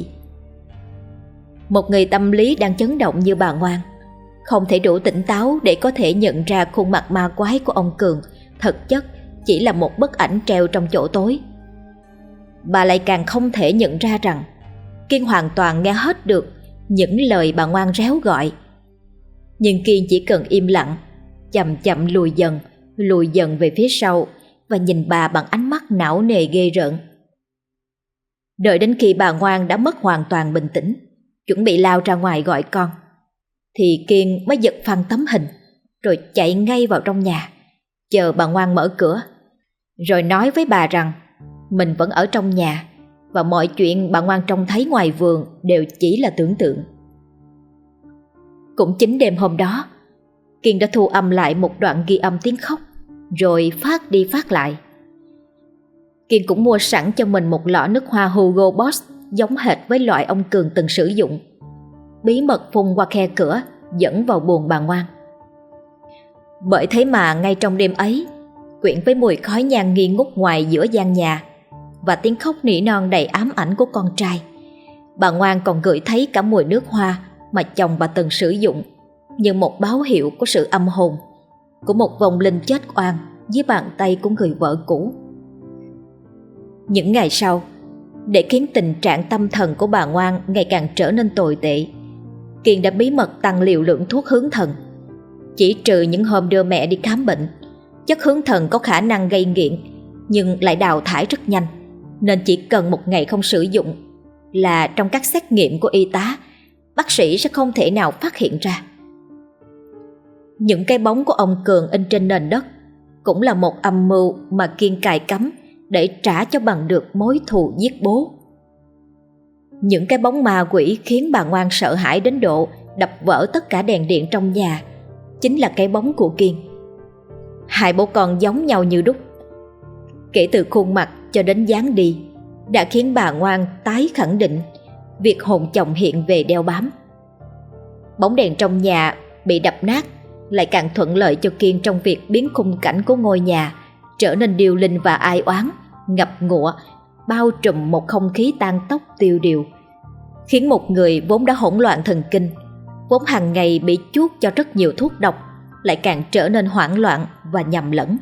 Một người tâm lý đang chấn động như bà Ngoan không thể đủ tỉnh táo để có thể nhận ra khuôn mặt ma quái của ông Cường thực chất chỉ là một bức ảnh treo trong chỗ tối. Bà lại càng không thể nhận ra rằng Kiên hoàn toàn nghe hết được những lời bà Ngoan réo gọi. Nhưng Kiên chỉ cần im lặng, chậm chậm lùi dần về phía sau và nhìn bà bằng ánh mắt não nề ghê rợn. Đợi đến khi bà Ngoan đã mất hoàn toàn bình tĩnh, chuẩn bị lao ra ngoài gọi con, thì Kiên mới giật phăng tấm hình rồi chạy ngay vào trong nhà, chờ bà Ngoan mở cửa, rồi nói với bà rằng mình vẫn ở trong nhà và mọi chuyện bà Ngoan trông thấy ngoài vườn đều chỉ là tưởng tượng. Cũng chính đêm hôm đó, Kiên đã thu âm lại một đoạn ghi âm tiếng khóc, rồi phát đi phát lại. Kiên cũng mua sẵn cho mình một lọ nước hoa Hugo Boss giống hệt với loại ông Cường từng sử dụng, bí mật phun qua khe cửa dẫn vào buồng bà Ngoan. Bởi thế mà ngay trong đêm ấy, quyện với mùi khói nhang nghi ngút ngoài giữa gian nhà và tiếng khóc nỉ non đầy ám ảnh của con trai, bà Ngoan còn ngửi thấy cả mùi nước hoa mà chồng bà từng sử dụng, như một báo hiệu của sự âm hồn, của một vong linh chết oan dưới bàn tay của người vợ cũ. Những ngày sau, để khiến tình trạng tâm thần của bà Ngoan ngày càng trở nên tồi tệ, Kiên đã bí mật tăng liều lượng thuốc hướng thần. Chỉ trừ những hôm đưa mẹ đi khám bệnh, chất hướng thần có khả năng gây nghiện nhưng lại đào thải rất nhanh, nên chỉ cần một ngày không sử dụng là trong các xét nghiệm của y tá, bác sĩ sẽ không thể nào phát hiện ra. Những cái bóng của ông Cường in trên nền đất cũng là một âm mưu mà Kiên cài cắm để trả cho bằng được mối thù giết bố. Những cái bóng ma quỷ khiến bà Ngoan sợ hãi đến độ đập vỡ tất cả đèn điện trong nhà chính là cái bóng của Kiên. Hai bố con giống nhau như đúc. Kể từ khuôn mặt cho đến dáng đi đã khiến bà Ngoan tái khẳng định việc hồn chồng hiện về đeo bám. Bóng đèn trong nhà bị đập nát lại càng thuận lợi cho Kiên trong việc biến khung cảnh của ngôi nhà trở nên điêu linh và ai oán, ngập ngụa, bao trùm một không khí tang tóc tiêu điều, khiến một người vốn đã hỗn loạn thần kinh, vốn hàng ngày bị chuốt cho rất nhiều thuốc độc, lại càng trở nên hoảng loạn và nhầm lẫn.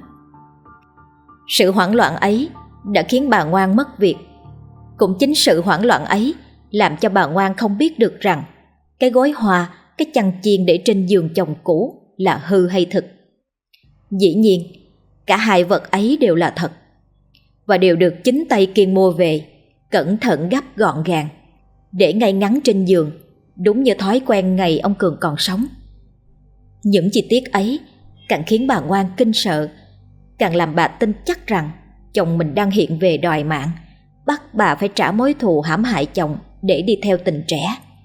Sự hoảng loạn ấy đã khiến bà Ngoan mất việc. Cũng chính sự hoảng loạn ấy làm cho bà Ngoan không biết được rằng cái gối hoa, cái chăn chiên để trên giường chồng cũ là hư hay thực. Dĩ nhiên, cả hai vật ấy đều là thật, và đều được chính tay Kiên mua về, cẩn thận gấp gọn gàng, để ngay ngắn trên giường, đúng như thói quen ngày ông Cường còn sống. Những chi tiết ấy càng khiến bà Ngoan kinh sợ, càng làm bà tin chắc rằng chồng mình đang hiện về đòi mạng, bắt bà phải trả mối thù hãm hại chồng để đi theo tình trẻ.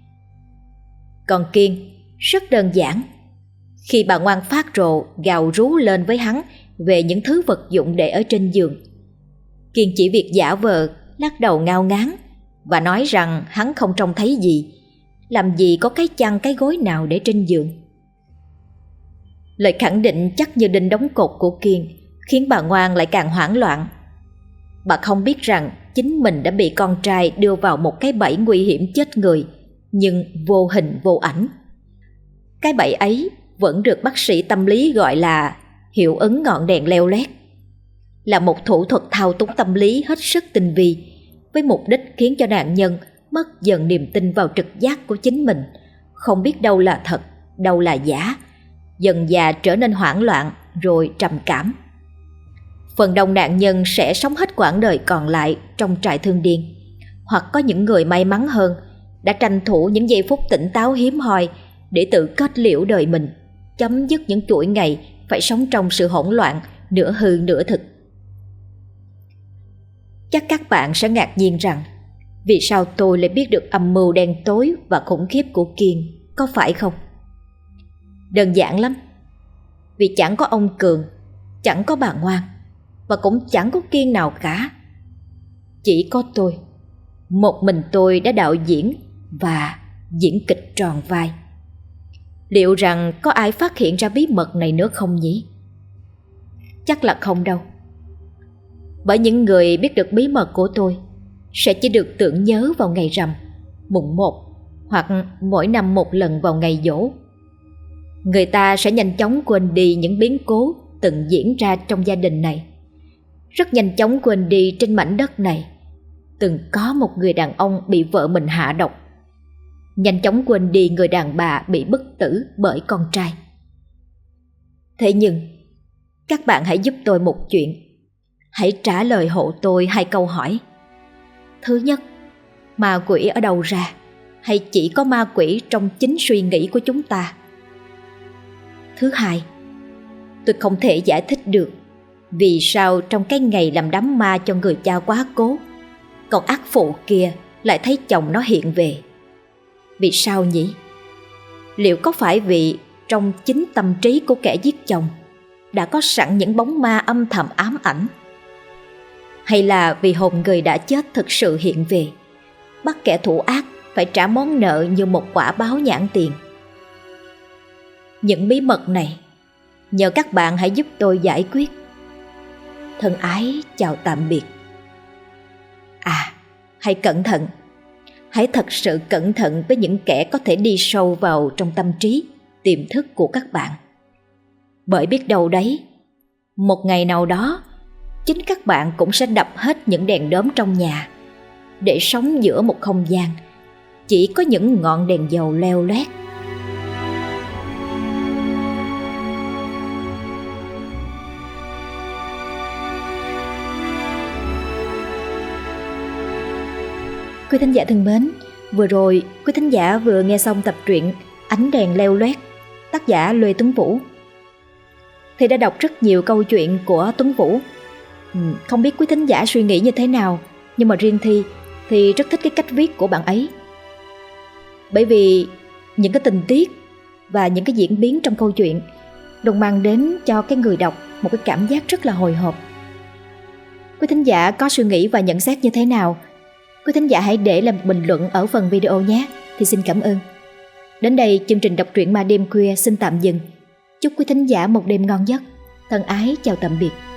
Còn Kiên rất đơn giản. Khi bà Ngoan phát rồ gào rú lên với hắn về những thứ vật dụng để ở trên giường, Kiên chỉ việc giả vờ lắc đầu ngao ngán và nói rằng hắn không trông thấy gì, làm gì có cái chăn cái gối nào để trên giường. Lời khẳng định chắc như đinh đóng cột của Kiên khiến bà Ngoan lại càng hoảng loạn. Bà không biết rằng chính mình đã bị con trai đưa vào một cái bẫy nguy hiểm chết người, nhưng vô hình vô ảnh. Cái bẫy ấy vẫn được bác sĩ tâm lý gọi là hiệu ứng ngọn đèn leo lét, là một thủ thuật thao túng tâm lý hết sức tinh vi, với mục đích khiến cho nạn nhân mất dần niềm tin vào trực giác của chính mình, không biết đâu là thật, đâu là giả, dần dà trở nên hoảng loạn rồi trầm cảm. Phần đông nạn nhân sẽ sống hết quãng đời còn lại trong trại thương điên, hoặc có những người may mắn hơn đã tranh thủ những giây phút tỉnh táo hiếm hoi để tự kết liễu đời mình, chấm dứt những chuỗi ngày phải sống trong sự hỗn loạn nửa hư nửa thực. Chắc các bạn sẽ ngạc nhiên rằng vì sao tôi lại biết được âm mưu đen tối và khủng khiếp của Kiên, có phải không? Đơn giản lắm. Vì chẳng có ông Cường, chẳng có bà Ngoan, và cũng chẳng có Kiên nào cả. Chỉ có tôi, một mình tôi đã đạo diễn và diễn kịch tròn vai. Liệu rằng có ai phát hiện ra bí mật này nữa không nhỉ? Chắc là không đâu. Bởi những người biết được bí mật của tôi sẽ chỉ được tưởng nhớ vào ngày rằm, mùng 1, hoặc mỗi năm một lần vào ngày giỗ. Người ta sẽ nhanh chóng quên đi những biến cố từng diễn ra trong gia đình này. Rất nhanh chóng quên đi trên mảnh đất này từng có một người đàn ông bị vợ mình hạ độc. Nhanh chóng quên đi người đàn bà bị bức tử bởi con trai. Thế nhưng các bạn hãy giúp tôi một chuyện. Hãy trả lời hộ tôi 2 câu hỏi. Thứ nhất, ma quỷ ở đâu ra? Hay chỉ có ma quỷ trong chính suy nghĩ của chúng ta? Thứ hai, tôi không thể giải thích được vì sao trong cái ngày làm đám ma cho người cha quá cố, con ác phụ kia lại thấy chồng nó hiện về. Vì sao nhỉ? Liệu có phải vì trong chính tâm trí của kẻ giết chồng đã có sẵn những bóng ma âm thầm ám ảnh? Hay là vì hồn người đã chết thực sự hiện về, bắt kẻ thủ ác phải trả món nợ như một quả báo nhãn tiền? Những bí mật này nhờ các bạn hãy giúp tôi giải quyết. Thân ái chào tạm biệt. Hãy cẩn thận. Hãy thật sự cẩn thận với những kẻ có thể đi sâu vào trong tâm trí, tiềm thức của các bạn. Bởi biết đâu đấy, một ngày nào đó chính các bạn cũng sẽ đập hết những đèn đóm trong nhà để sống giữa một không gian chỉ có những ngọn đèn dầu leo lét. Quý thính giả thân mến, vừa rồi quý thính giả vừa nghe xong tập truyện Ánh đèn leo loét, tác giả Lê Tuấn Vũ. Thì đã đọc rất nhiều câu chuyện của Tuấn Vũ. Không biết quý thính giả suy nghĩ như thế nào, nhưng mà riêng Thi thì rất thích cái cách viết của bạn ấy. Bởi vì những cái tình tiết và những cái diễn biến trong câu chuyện luôn mang đến cho cái người đọc một cái cảm giác rất là hồi hộp. Quý thính giả có suy nghĩ và nhận xét như thế nào? Quý thính giả hãy để lại một bình luận ở phần video nhé. Thì xin cảm ơn. Đến đây chương trình đọc truyện ma đêm khuya xin tạm dừng. Chúc quý thính giả một đêm ngon giấc. Thân ái chào tạm biệt.